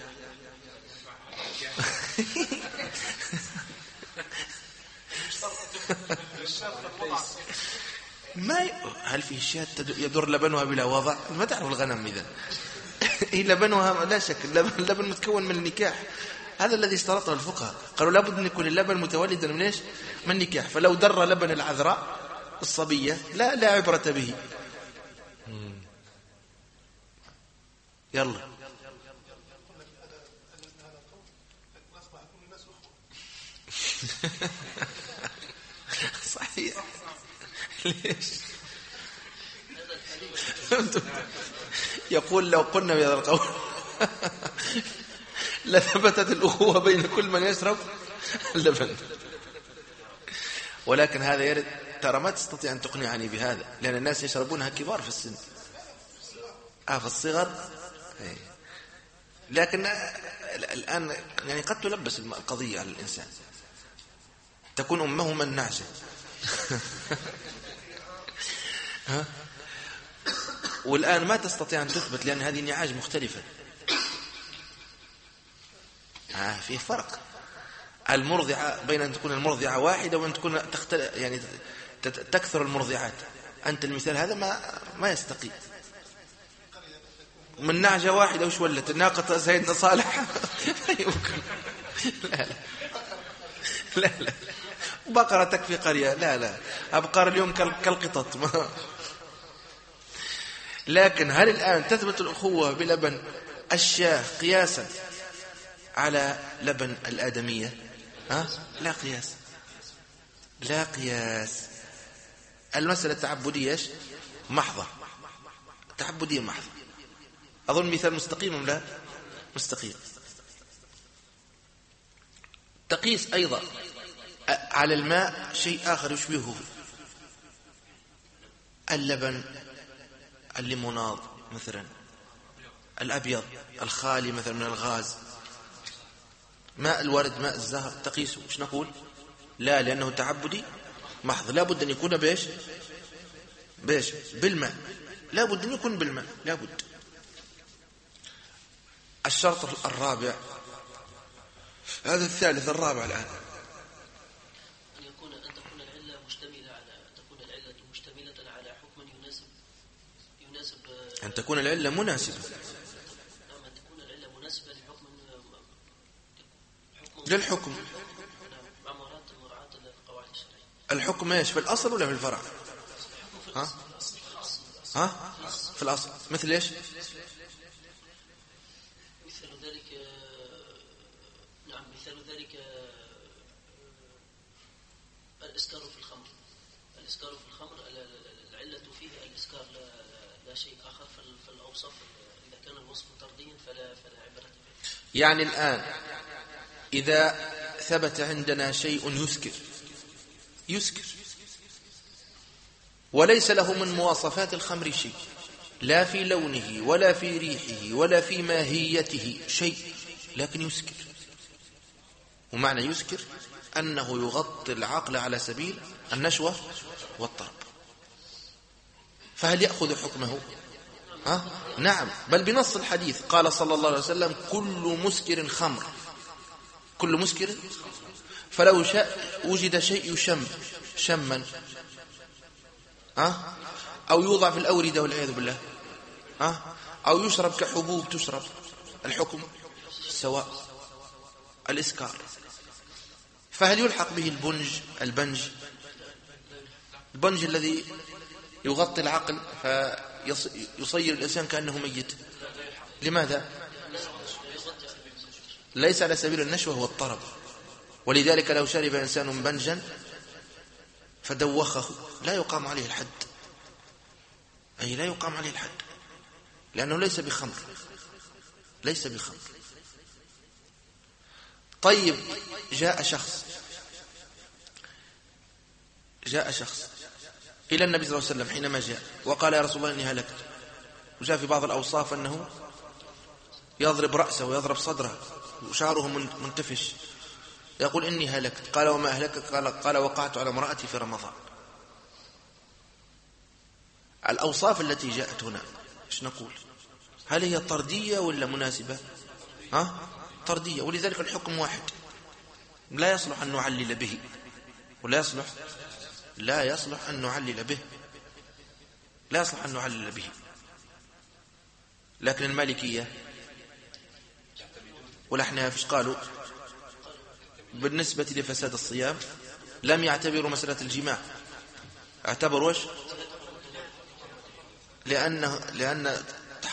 هل في الشاة يدور لبنها بلا وضع؟ ما تعرف الغنم إذن هي لبنها لا شك، اللبن متكون من النكاح، هذا الذي اشترطه الفقهاء، قالوا لابد أن يكون اللبن متولدا من إيش؟ من نكاح. فلو در لبن العذراء الصبية لا عبرة به. يلا صحيح. ليش؟ يقول لو قلنا بهذا القول لثبتت الأخوة بين كل من يشرب اللبن، ولكن هذا يرد، ترى ما تستطيع أن تقنعني بهذا، لأن الناس يشربونها كبار في السن، في الصغر. لكن الآن يعني قد تلبس القضية على الإنسان، تكون أمهما النعجة والآن ما تستطيع أن تثبت، لأن هذه نعاج مختلفة. فيه فرق المرضعة بين أن تكون المرضعة واحدة وأن تكون يعني تكثر المرضعات. أنت المثال هذا ما يستقيم. من نعجة واحدة وش ولت؟ ناقة سيدنا صالح يمكن. لا بقرة تكفي قرية، لا أبقار اليوم كالقطط. لكن هل الآن تثبت الأخوة بلبن الشاة قياسا على لبن الآدمية؟ لا قياس. المسألة تعبدية محضة، تعبدية محضة. أظن مثال مستقيم أم لا؟ مستقيم. تقيس أيضا على الماء شيء آخر يشبهه، اللبن، الليموناد مثلا، الأبيض الخالي مثلا من الغاز، ماء الورد، ماء الزهر، تقيسه ايش نقول؟ لا، لأنه تعبدي محض، لا بد أن يكون بإيش؟ بالماء، لا بد أن يكون بالماء، لا بد. الشرط الرابع، هذا الثالث، الرابع الآن، أن تكون العلة مشتملة على حكم يناسب أن تكون العلة مناسبة، أن تكون العلة مناسبة للحكم، مع مراعاة القواعد الشرعية. الحكم ايش؟ في الأصل ولا في الفرع؟ في الأصل. مثل ايش؟ مثل ذلك الإسكار في الخمر. الإسكار في الخمر العلة فيه الإسكار لا شيء آخر. فالأوصاف إذا كان الوصف طرديا فلا عبرة به. يعني الآن إذا ثبت عندنا شيء يسكر وليس له من مواصفات الخمر شيء، لا في لونه ولا في ريحه ولا في ماهيته شيء، لكن يسكر. ومعنى يسكر أنه يغطي العقل على سبيل النشوة والطرب. فهل يأخذ حكمه؟ نعم، بل بنص الحديث قال صلى الله عليه وسلم: كل مسكر خمر. كل مسكر. فلو وجد شيء شما أو يوضع في الأوردة والعياذ بالله أو يشرب كحبوب تشرب، الحكم سواء، الإسكار. فهل يلحق به البنج الذي يغطي العقل فيصير الإنسان كأنه ميت؟ لماذا؟ ليس على سبيل النشوة والطرب. ولذلك لو شرب إنسان بنجا فدوخه لا يقام عليه الحد، أي لا يقام عليه الحد، لأنه ليس بخمر. طيب، جاء شخص إلى النبي صلى الله عليه وسلم حينما جاء وقال: يا رسول الله إني هلكت. وجاء في بعض الأوصاف أنه يضرب رأسه ويضرب صدره وشعره منتفش، يقول: إني هلكت. قال: وما أهلكك؟ قال: وقعت على امرأتي في رمضان. الأوصاف التي جاءت هنا إيش نقول؟ هل هي طردية ولا مناسبة؟ طردية. ولذلك الحكم واحد، لا يصلح أن نعلل به، لا يصلح أن نعلل به. لكن المالكية والأحناف ايش قالوا؟ بالنسبة لفساد الصيام لم يعتبروا مسألة الجماع، اعتبروا ايش؟ لأن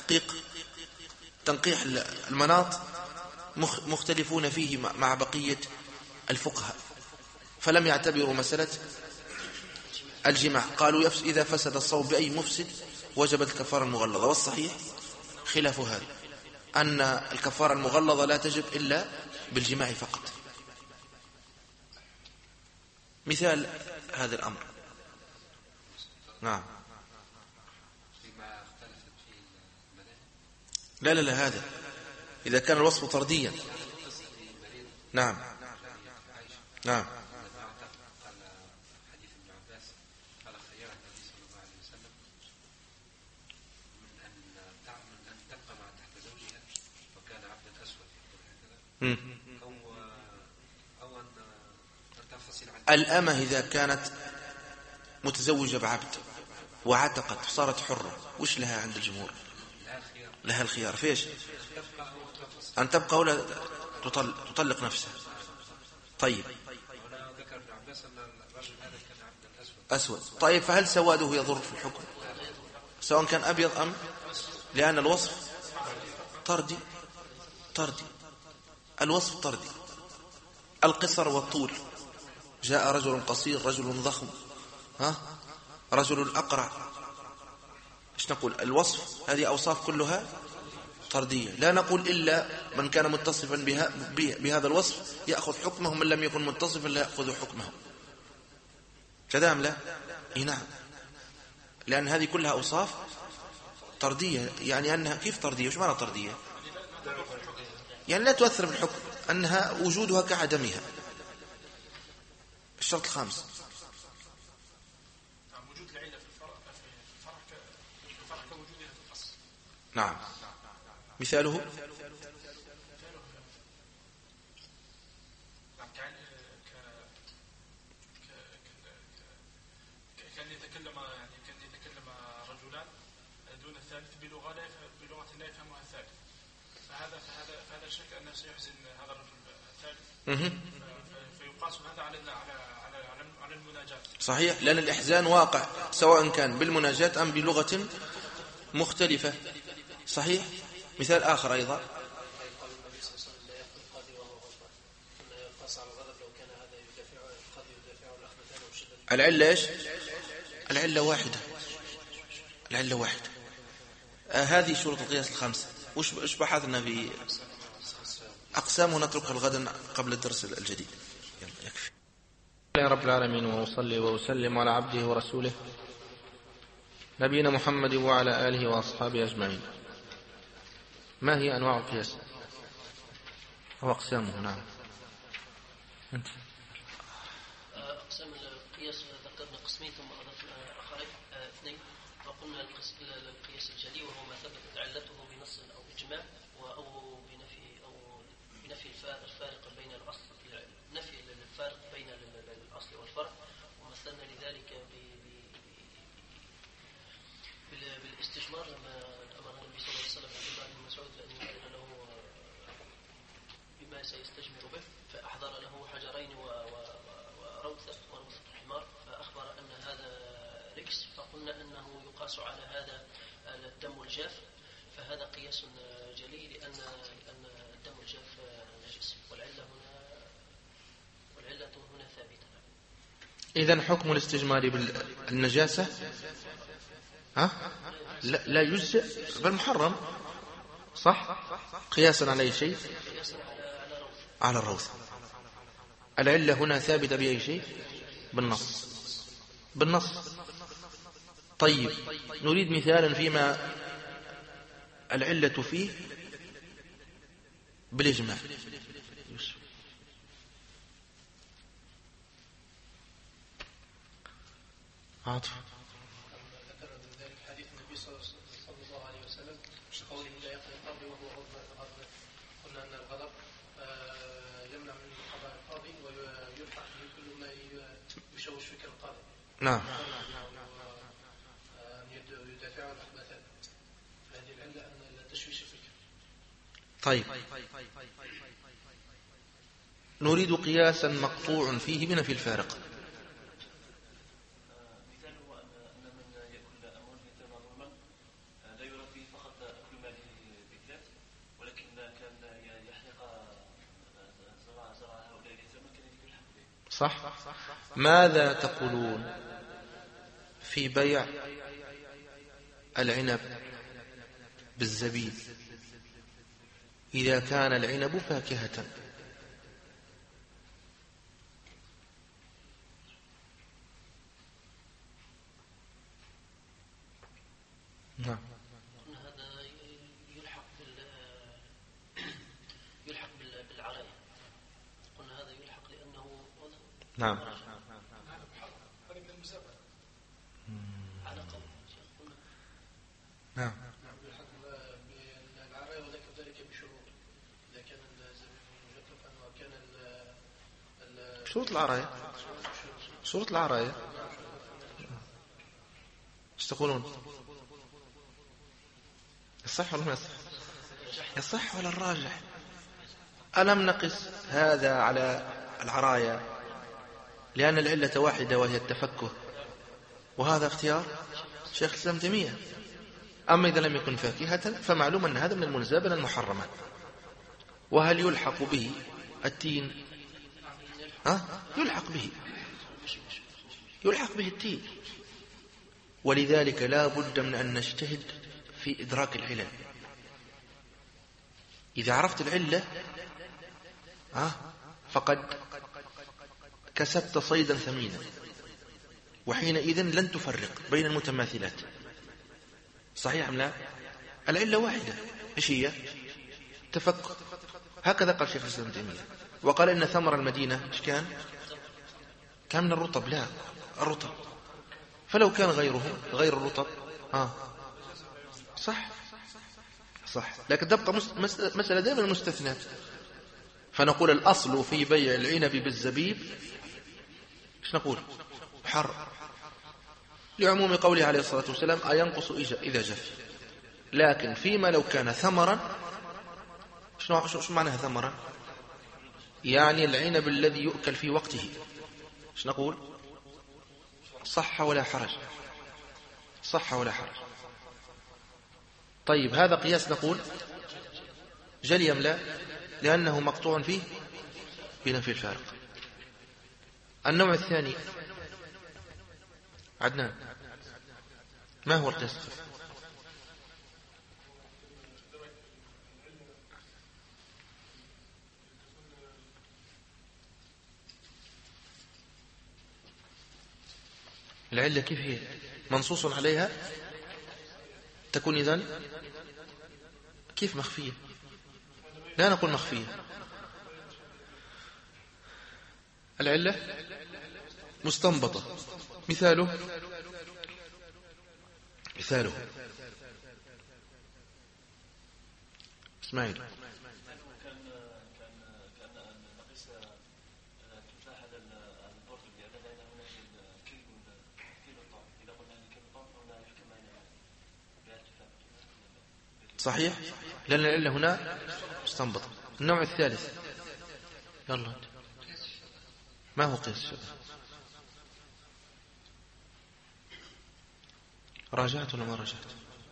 تنقيح المناط مختلفون فيه مع بقية الفقهاء، فلم يعتبروا مسألة الجماع. قالوا إذا فسد الصوم بأي مفسد وجبت الكفارة المغلظة. والصحيح خلاف هذا، أن الكفارة المغلظة لا تجب إلا بالجماع فقط. مثال هذا الأمر. نعم. لا هذا إذا كان الوصف طرديا. نعم. الأمة إذا كانت متزوجة بعبد وعتقت صارت حرة، وش لها عند الجمهور؟ لها الخيار فيش؟ أن تبقى ولا تطلق نفسها. طيب، أسود. طيب، فهل سواده يضر في الحكم سواء كان أبيض أم؟ لأن الوصف طردي. الوصف طردي. القصر والطول، جاء رجل قصير، رجل ضخم، رجل أقرع، ايش نقول؟ الوصف هذه أوصاف كلها طردية. لا نقول إلا من كان متصفا بهذا الوصف يأخذ حكمه، من لم يكن متصفا لا يأخذ حكمه. كذا أم لا؟ نعم، لأن هذه كلها أوصاف طردية. يعني أنها كيف طردية؟ وش معنى طردية؟ يعني لا تؤثر بالحكم، أنها وجودها كعدمها. الشرط الخامس وجود العلة في الفرع كوجودها في الأصل. نعم. مثاله كان يتكلم رجلان دون الثالث بلغة لا يفهمها الثالث، فهذا شك أنه سيحزن هذا الرجل الثالث، فيقاس هذا على المناجاة. صحيح، لأن الإحزان واقع سواء كان بالمناجاة أم بلغة مختلفة. صحيح. مثال آخر أيضا، العلة إيش؟ العلة واحدة. العلة واحدة. هذه شروط القياس الخمسة. وش بحثنا في أقسام ونتركها الغد قبل الدرس الجديد. يكفي. يا رب العالمين، وأصلي وأسلم على عبده ورسوله نبينا محمد وعلى آله وأصحابه أجمعين. ما هي أنواع القياس أو أقسامه؟ نعم. أنت. أقسام القياس ذكرنا قسمين ثم أضفنا آخرين اثنين. وقلنا القياس الجلي وهو ما ثبتت علته بنص أو إجماع أو بنفي الفارق بين الأصل، نفي الفارق بين الأصل والفرع. ومثلنا لذلك بالاستجمار لما أمر النبي صلى الله عليه وسلم عبد الله بن مسعود أن يعلن له بما سيستجمر به، فأحضر له حجرين وروثة الحمار، فأخبر أن هذا ركس، فقلنا أنه يقاس على هذا الدم الجاف، فهذا قياس جلي لأن الدم الجاف نجس، والعلة هنا ثابتة. إذن حكم الاستجمار بالنجاسة لا يجزئ بل محرم، صح؟ قياسا على أي شيء؟ على الروث. العلة هنا ثابتة بأي شيء؟ بالنص. طيب، نريد مثالا فيما العلة فيه بالإجماع. عاطف. ذكر ذلك حديث النبي صلى الله عليه وسلم قوله لا يقضي القاضي وهو غضب. قلنا أن الغضب يمنع من قضاء القاضي ويلحق به كل ما يشوش فكر القاضي. نعم. يدافع عن الأحداث. هذه العلة أن تشويش الفكر. طيب، نريد قياسا مقطوع فيه بنفي الفارق. صح؟ ماذا تقولون في بيع العنب بالزبيب إذا كان العنب فاكهة؟ نعم. هذا يلحق بالعراية. قلنا هذا يلحق لأنه نعم. نعم. بالعراية وذكر ذلك بشروط. إذا كان كان شروط العراية. شروط العراية ايش تقولون؟ يصح ولا ما يصح؟ يصح ولا الراجح؟ ألم نقس هذا على العراية لأن العلة واحدة وهي التفكه، وهذا اختيار شيخ الإسلام تيمية. أما إذا لم يكن فاكهة فمعلوم أن هذا من المنزبل المحرمات. وهل يلحق به التين؟ يلحق به التين. ولذلك لا بد من أن نجتهد في إدراك العلل. إذا عرفت العلة فقد كسبت صيدا ثمينا، وحينئذ لن تفرق بين المتماثلات. صحيح أم لا؟ العلة واحدة، إيش هي؟ تفكر. هكذا قال شيخ الإسلام تيمية. وقال إن ثمر المدينة إيش كان من الرطب. لا، الرطب. فلو كان غير الرطب صح، لكن تبقى مسألة دائما المستثنات. فنقول الأصل في بيع العنب بالزبيب إيش نقول؟ حر، لعموم قوله عليه الصلاة والسلام أينقص إذا جف. لكن فيما لو كان ثمرا، شو معناها ثمرا؟ يعني العنب الذي يؤكل في وقته، إيش نقول؟ صح ولا حرج. طيب، هذا قياس نقول جلي أم لا؟ لأنه مقطوع فيه بنفي الفارق. النوع الثاني عدنان، ما هو القياس الخفي؟ العلة كيف هي؟ منصوص عليها تكون إذن كيف مخفية؟ لا نقول مخفية. العلة مستنبطة. مثاله اسماعيل. صحيح، لأن العلة هنا مستنبطة. النوع الثالث، يلا ما هو قياس الشبه؟ راجعت ولا ما راجعت؟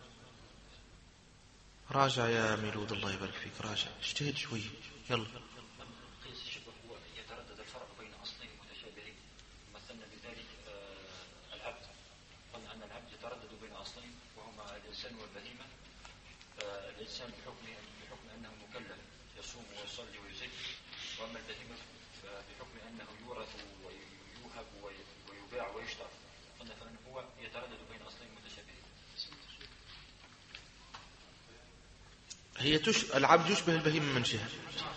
راجع يا ميلود، الله يبارك فيك، راجع اجتهد شوي. يلا. قياس الشبه هو يتردد الفرع بين أصلين متشابهين، مثلنا بذلك العبد. قلنا أن العبد يتردد بين أصلين وهما الإنسان والبهيمة. الإنسان بحكم أنه مكلف يصوم ويصلي ويزكي، وأما البهيمة بحكم أنه يورث ويوهب ويباع ويشترى. قلنا فإنه هو يتردد بين أصلين متشابهين. العبد يشبه البهيمة من جهة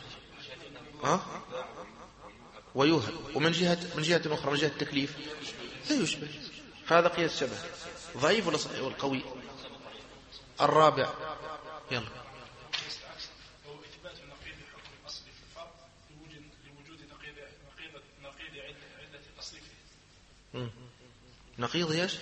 ويوهب، ومن جهة أخرى من جهة التكليف لا يشبه. فهذا قياس شبه ضعيف ولا صحيح والقوي؟ الرابع، يلا. هو إثبات النقيض الحكم الأصلي في الفرع لوجود نقيض علة الأصل فيه. نقيض ايش؟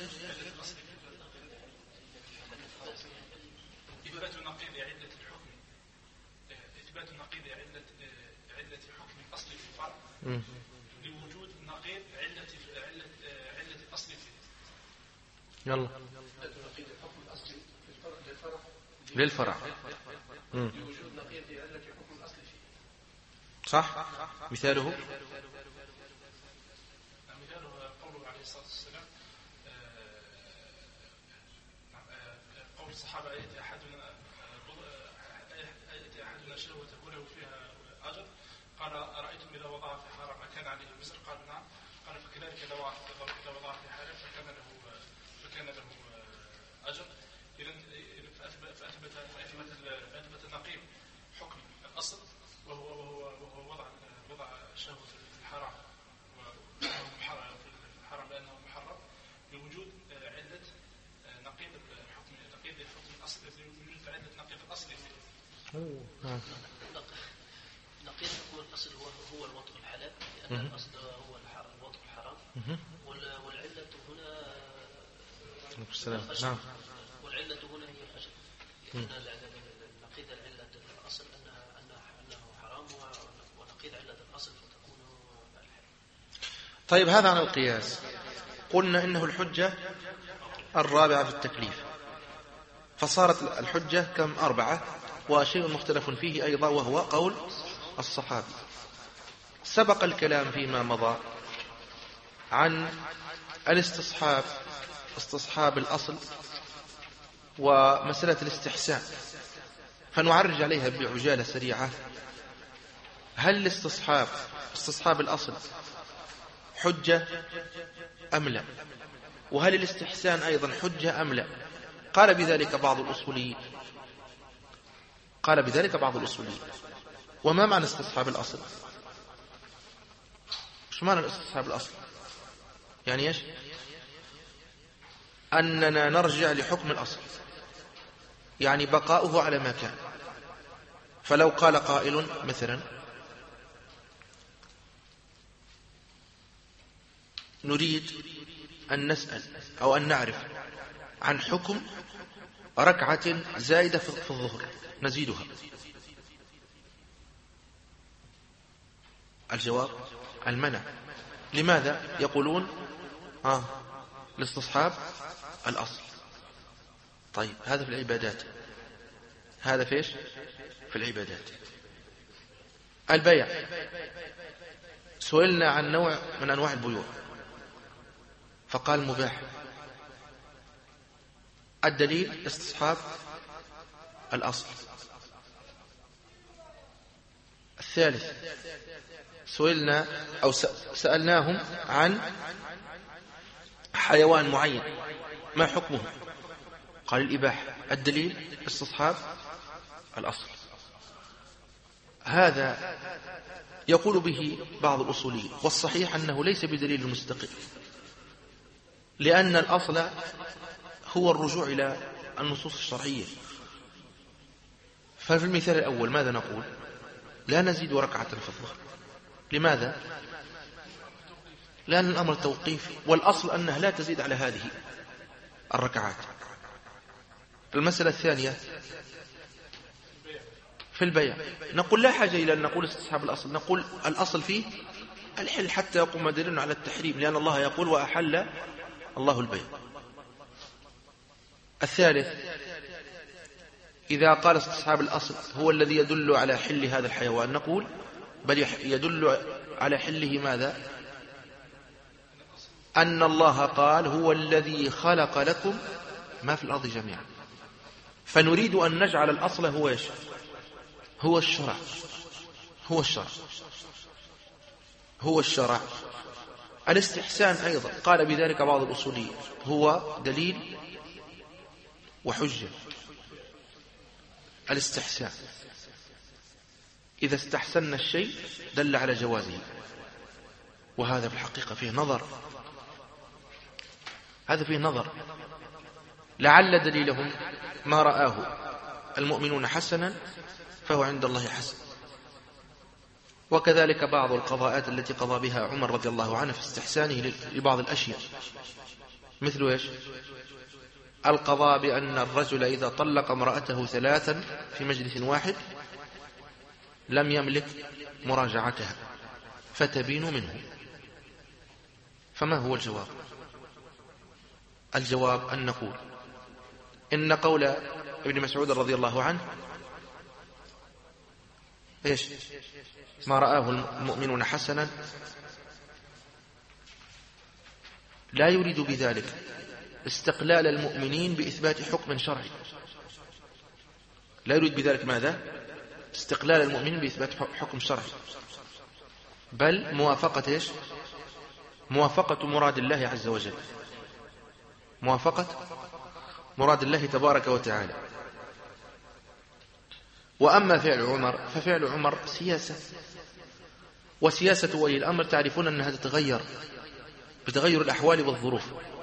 إثبات نقيض علة الحكم، إثبات نقيض علة حكم الأصل في الفرع لوجود نقيض علة الأصل فيه. يلا. نقيض الحكم الأصلي في الفرع للفرع لوجود نقيض علة الحكم الأصلي فيه. صح. مثاله قوله عليه الصلاة والسلام، قول الصحابة: يأتي أحدنا شهوته وله فيها أجر. قال: أرأيتم إذا وضع في حرام أكان عليه وزر؟ قال: نعم. قال: فكذلك إذا وضع في حرام فكان له أجر. فأثبت النقيض حكم الأصل وهو وضع الشهوة في الحرام، في الحرام لأنه محرم، لوجود علة نقيض الحكم الأصل، لوجود علة نقيض الأصل فيه. نقيض الحكم الأصل هو الوطء الحلال، لأن الأصل هو الوطء الحرام، والعلة هنا نعم. والعلة هنا هي الخشب، لأن نقيض العلة الأصل أنه حرام، ونقيض علة الأصل فتكون الحلال. طيب، هذا عن القياس. قلنا إنه الحجة الرابعة في التكليف، فصارت الحجة كم؟ 4، وشيء مختلف فيه أيضا وهو قول الصحابي. سبق الكلام فيما مضى عن استصحاب الأصل ومسألة الاستحسان، فنعرج عليها بعجالة سريعة. هل استصحاب الأصل حجة أم لا؟ وهل الاستحسان أيضا حجة أم لا؟ قال بذلك بعض الأصوليين. وما معنى استصحاب الأصل؟ شو معنى استصحاب الأصل؟ يعني إيش؟ أننا نرجع لحكم الأصل، يعني بقاؤه على ما كان. فلو قال قائل مثلا: نريد أن نسأل أو أن نعرف عن حكم ركعة زائدة في الظهر نزيدها، الجواب المنع. لماذا؟ يقولون لاستصحاب الأصل. طيب، هذا في العبادات. هذا فيش في العبادات. البيع، سئلنا عن نوع من أنواع البيوع، فقال مباح. الدليل استصحاب الأصل. الثالث سئلنا أو سألناهم عن حيوان معين ما حكمه؟ قال الإباحة. الدليل استصحاب الأصل. هذا يقول به بعض الأصوليين، والصحيح أنه ليس بدليل مستقل، لأن الأصل هو الرجوع إلى النصوص الشرعية. ففي المثال الأول ماذا نقول؟ لا نزيد ركعة في الظهر. لماذا؟ لأن الأمر توقيفي، والأصل أنها لا تزيد على هذه الركعات. المسألة الثانية في البيع، نقول لا حاجة إلى أن نقول استصحاب الأصل، نقول الأصل فيه الحل حتى يقوم دليل على التحريم، لأن الله يقول وأحل الله البيع. الثالث إذا قال استصحاب الأصل هو الذي يدل على حل هذا الحيوان، نقول بل يدل على حله ماذا؟ أن الله قال هو الذي خلق لكم ما في الأرض جميعا. فنريد أن نجعل الأصل هو إيش؟ هو الشرع. هو الشرع. هو الشرع. الاستحسان أيضا قال بذلك بعض الأصوليين هو دليل وحجة. الاستحسان إذا استحسن الشيء دل على جوازه، وهذا في الحقيقة فيه نظر. هذا فيه نظر. لعل دليلهم ما رآه المؤمنون حسنا فهو عند الله حسن. وكذلك بعض القضاءات التي قضى بها عمر رضي الله عنه في استحسانه لبعض الأشياء، مثل إيش؟ القضاء بأن الرجل إذا طلق امرأته 3 في مجلس واحد لم يملك مراجعتها فتبين منه. فما هو الجواب؟ الجواب أن نقول إن قول ابن مسعود رضي الله عنه إيش؟ ما رآه المؤمنون حسنا، لا يريد بذلك استقلال المؤمنين بإثبات حكم شرعي. لا يريد بذلك ماذا؟ استقلال المؤمنين بإثبات حكم شرعي، بل موافقة إيش؟ موافقة مراد الله عز وجل، موافقة مراد الله تبارك وتعالى. وأما فعل عمر ففعل عمر سياسة، وسياسة ولي الأمر تعرفون أنها تتغير بتغير الأحوال والظروف.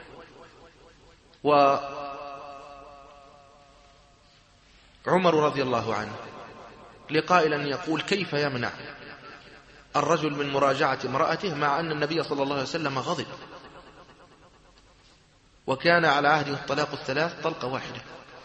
وعمر رضي الله عنه لقائلا يقول كيف يمنع الرجل من مراجعة امرأته مع أن النبي صلى الله عليه وسلم غضب، وكان على عهده الطلاق 3 طلقة واحدة،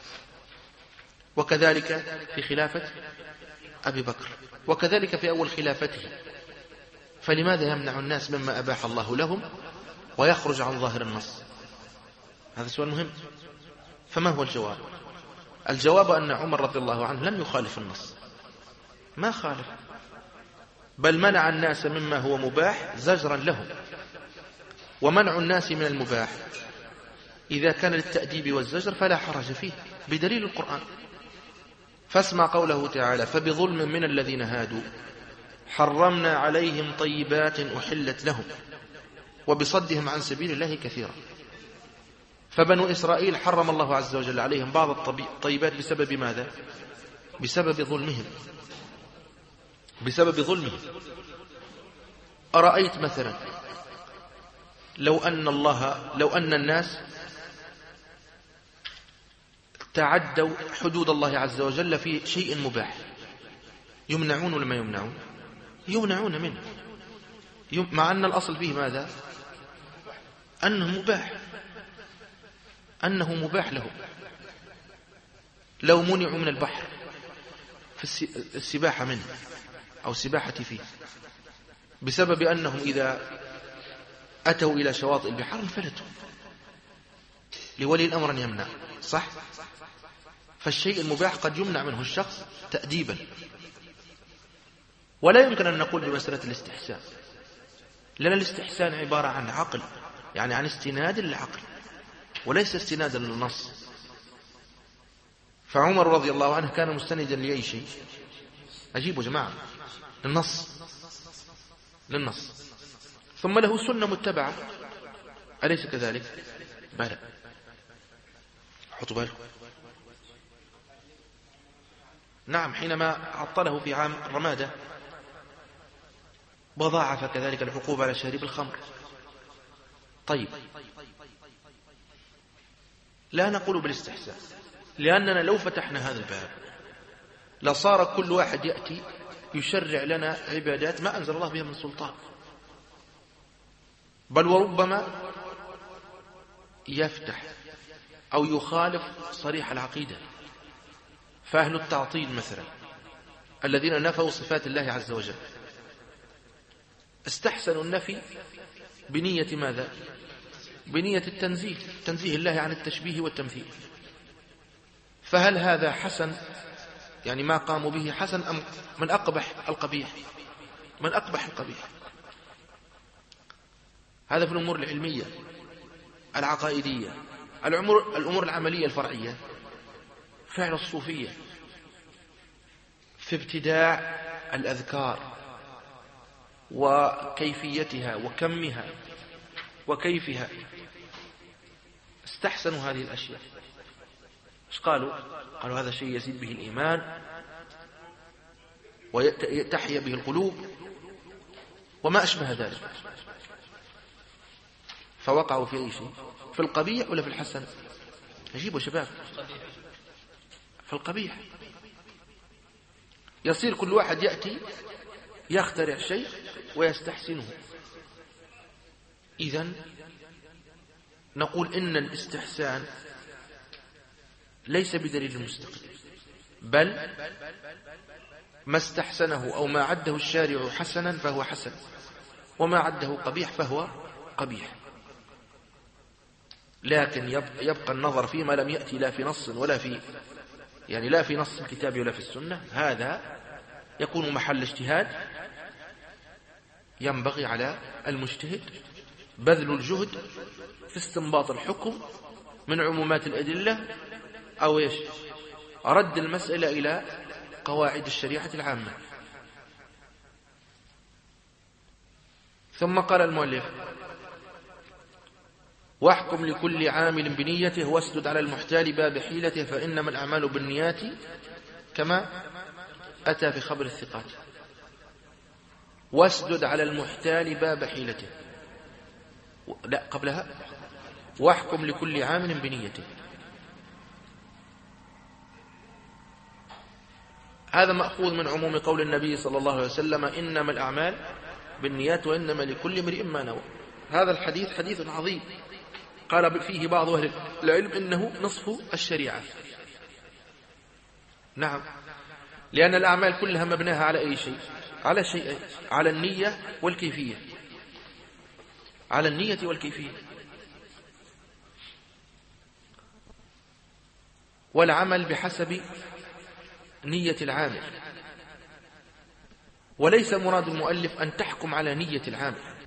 وكذلك في خلافة أبي بكر، وكذلك في أول خلافته. فلماذا يمنع الناس مما أباح الله لهم ويخرج عن ظاهر النص؟ هذا سؤال مهم. فما هو الجواب؟ الجواب أن عمر رضي الله عنه لم يخالف النص، ما خالف، بل منع الناس مما هو مباح زجرا لهم. ومنع الناس من المباح إذا كان للتأديب والزجر فلا حرج فيه بدليل القرآن. فاسمع قوله تعالى فبظلم من الذين هادوا حرمنا عليهم طيبات أحلت لهم وبصدهم عن سبيل الله كثيرا. فبنو إسرائيل حرم الله عز وجل عليهم بعض الطيبات بسبب ماذا؟ بسبب ظلمهم، بسبب ظلمهم. أرأيت مثلا لو أن الناس تعدوا حدود الله عز وجل في شيء مباح، يمنعون ولا ما يمنعون؟ يمنعون منه، مع أن الأصل فيه ماذا؟ أنه مباح له. لو منعوا من البحر في السباحة منه أو السباحة فيه بسبب أنهم إذا أتوا إلى شواطئ البحر انفلتوا، لولي الأمر أن يمنع، صح؟ فالشيء المباح قد يمنع منه الشخص تأديبا. ولا يمكن أن نقول بمسألة الاستحسان، لأن الاستحسان عبارة عن عقل يعني عن استناد للعقل وليس استنادا للنص. فعمر رضي الله عنه كان مستندا لأي شيء؟ أجيبوا جماعة، للنص. ثم له سنة متبعة، أليس كذلك؟ بلى. حطوا بالكم. نعم، حينما عطله في عام الرمادة وضاعف كذلك العقوبة على شارب الخمر. طيب، لا نقول بالاستحسان، لأننا لو فتحنا هذا الباب لصار كل واحد يأتي يشرع لنا عبادات ما أنزل الله بها من سلطان، بل وربما يفتح أو يخالف صريح العقيدة. فأهل التعطيل مثلا الذين نفوا صفات الله عز وجل استحسنوا النفي بنية ماذا؟ بنية التنزيه، تنزيه الله عن التشبيه والتمثيل. فهل هذا حسن؟ يعني ما قاموا به حسن أم من أقبح القبيح؟ من أقبح القبيح. هذا في الأمور العلمية العقائدية. الأمور العملية الفرعية فعل الصوفية في ابتداع الأذكار وكيفيتها وكمها وكيفها، استحسنوا هذه الأشياء. ايش قالوا؟ قالوا هذا شيء يزيد به الإيمان وتحيا به القلوب وما أشبه ذلك. فوقعوا في أي شيء؟ في القبيح ولا في الحسن؟ أجيبوا شباب، في القبيح. يصير كل واحد يأتي يخترع شيء ويستحسنه. إذن نقول إن الاستحسان ليس بدليل مستقل، بل ما استحسنه أو ما عده الشارع حسنا فهو حسن، وما عده قبيح فهو قبيح. لكن يبقى النظر فيما لم يأتي لا في نص ولا في لا في نص الكتاب ولا في السنة. هذا يكون محل اجتهاد. ينبغي على المجتهد بذل الجهد في استنباط الحكم من عمومات الأدلة، أو إيش؟ رد المسألة إلى قواعد الشريعة العامة. ثم قال المؤلف: واحكم لكل عامل بنيته واسدد على المحتال باب حيلته، فإنما الأعمال بالنيات كما أتى في خبر الثقات. واسدد على المحتال باب حيلته، لا قبلها واحكم لكل عامل بنيته. هذا مأخوذ من عموم قول النبي صلى الله عليه وسلم: إنما الأعمال بالنيات وإنما لكل امرئ ما نوى. هذا الحديث حديث عظيم قال فيه بعض أهل العلم إنه نصف الشريعة. نعم، لأن الأعمال كلها مبناها على أي شيء؟ على شيء، على النية والكيفية، على النية والكيفية. والعمل بحسب نية العامل، وليس مراد المؤلف أن تحكم على نية العامل،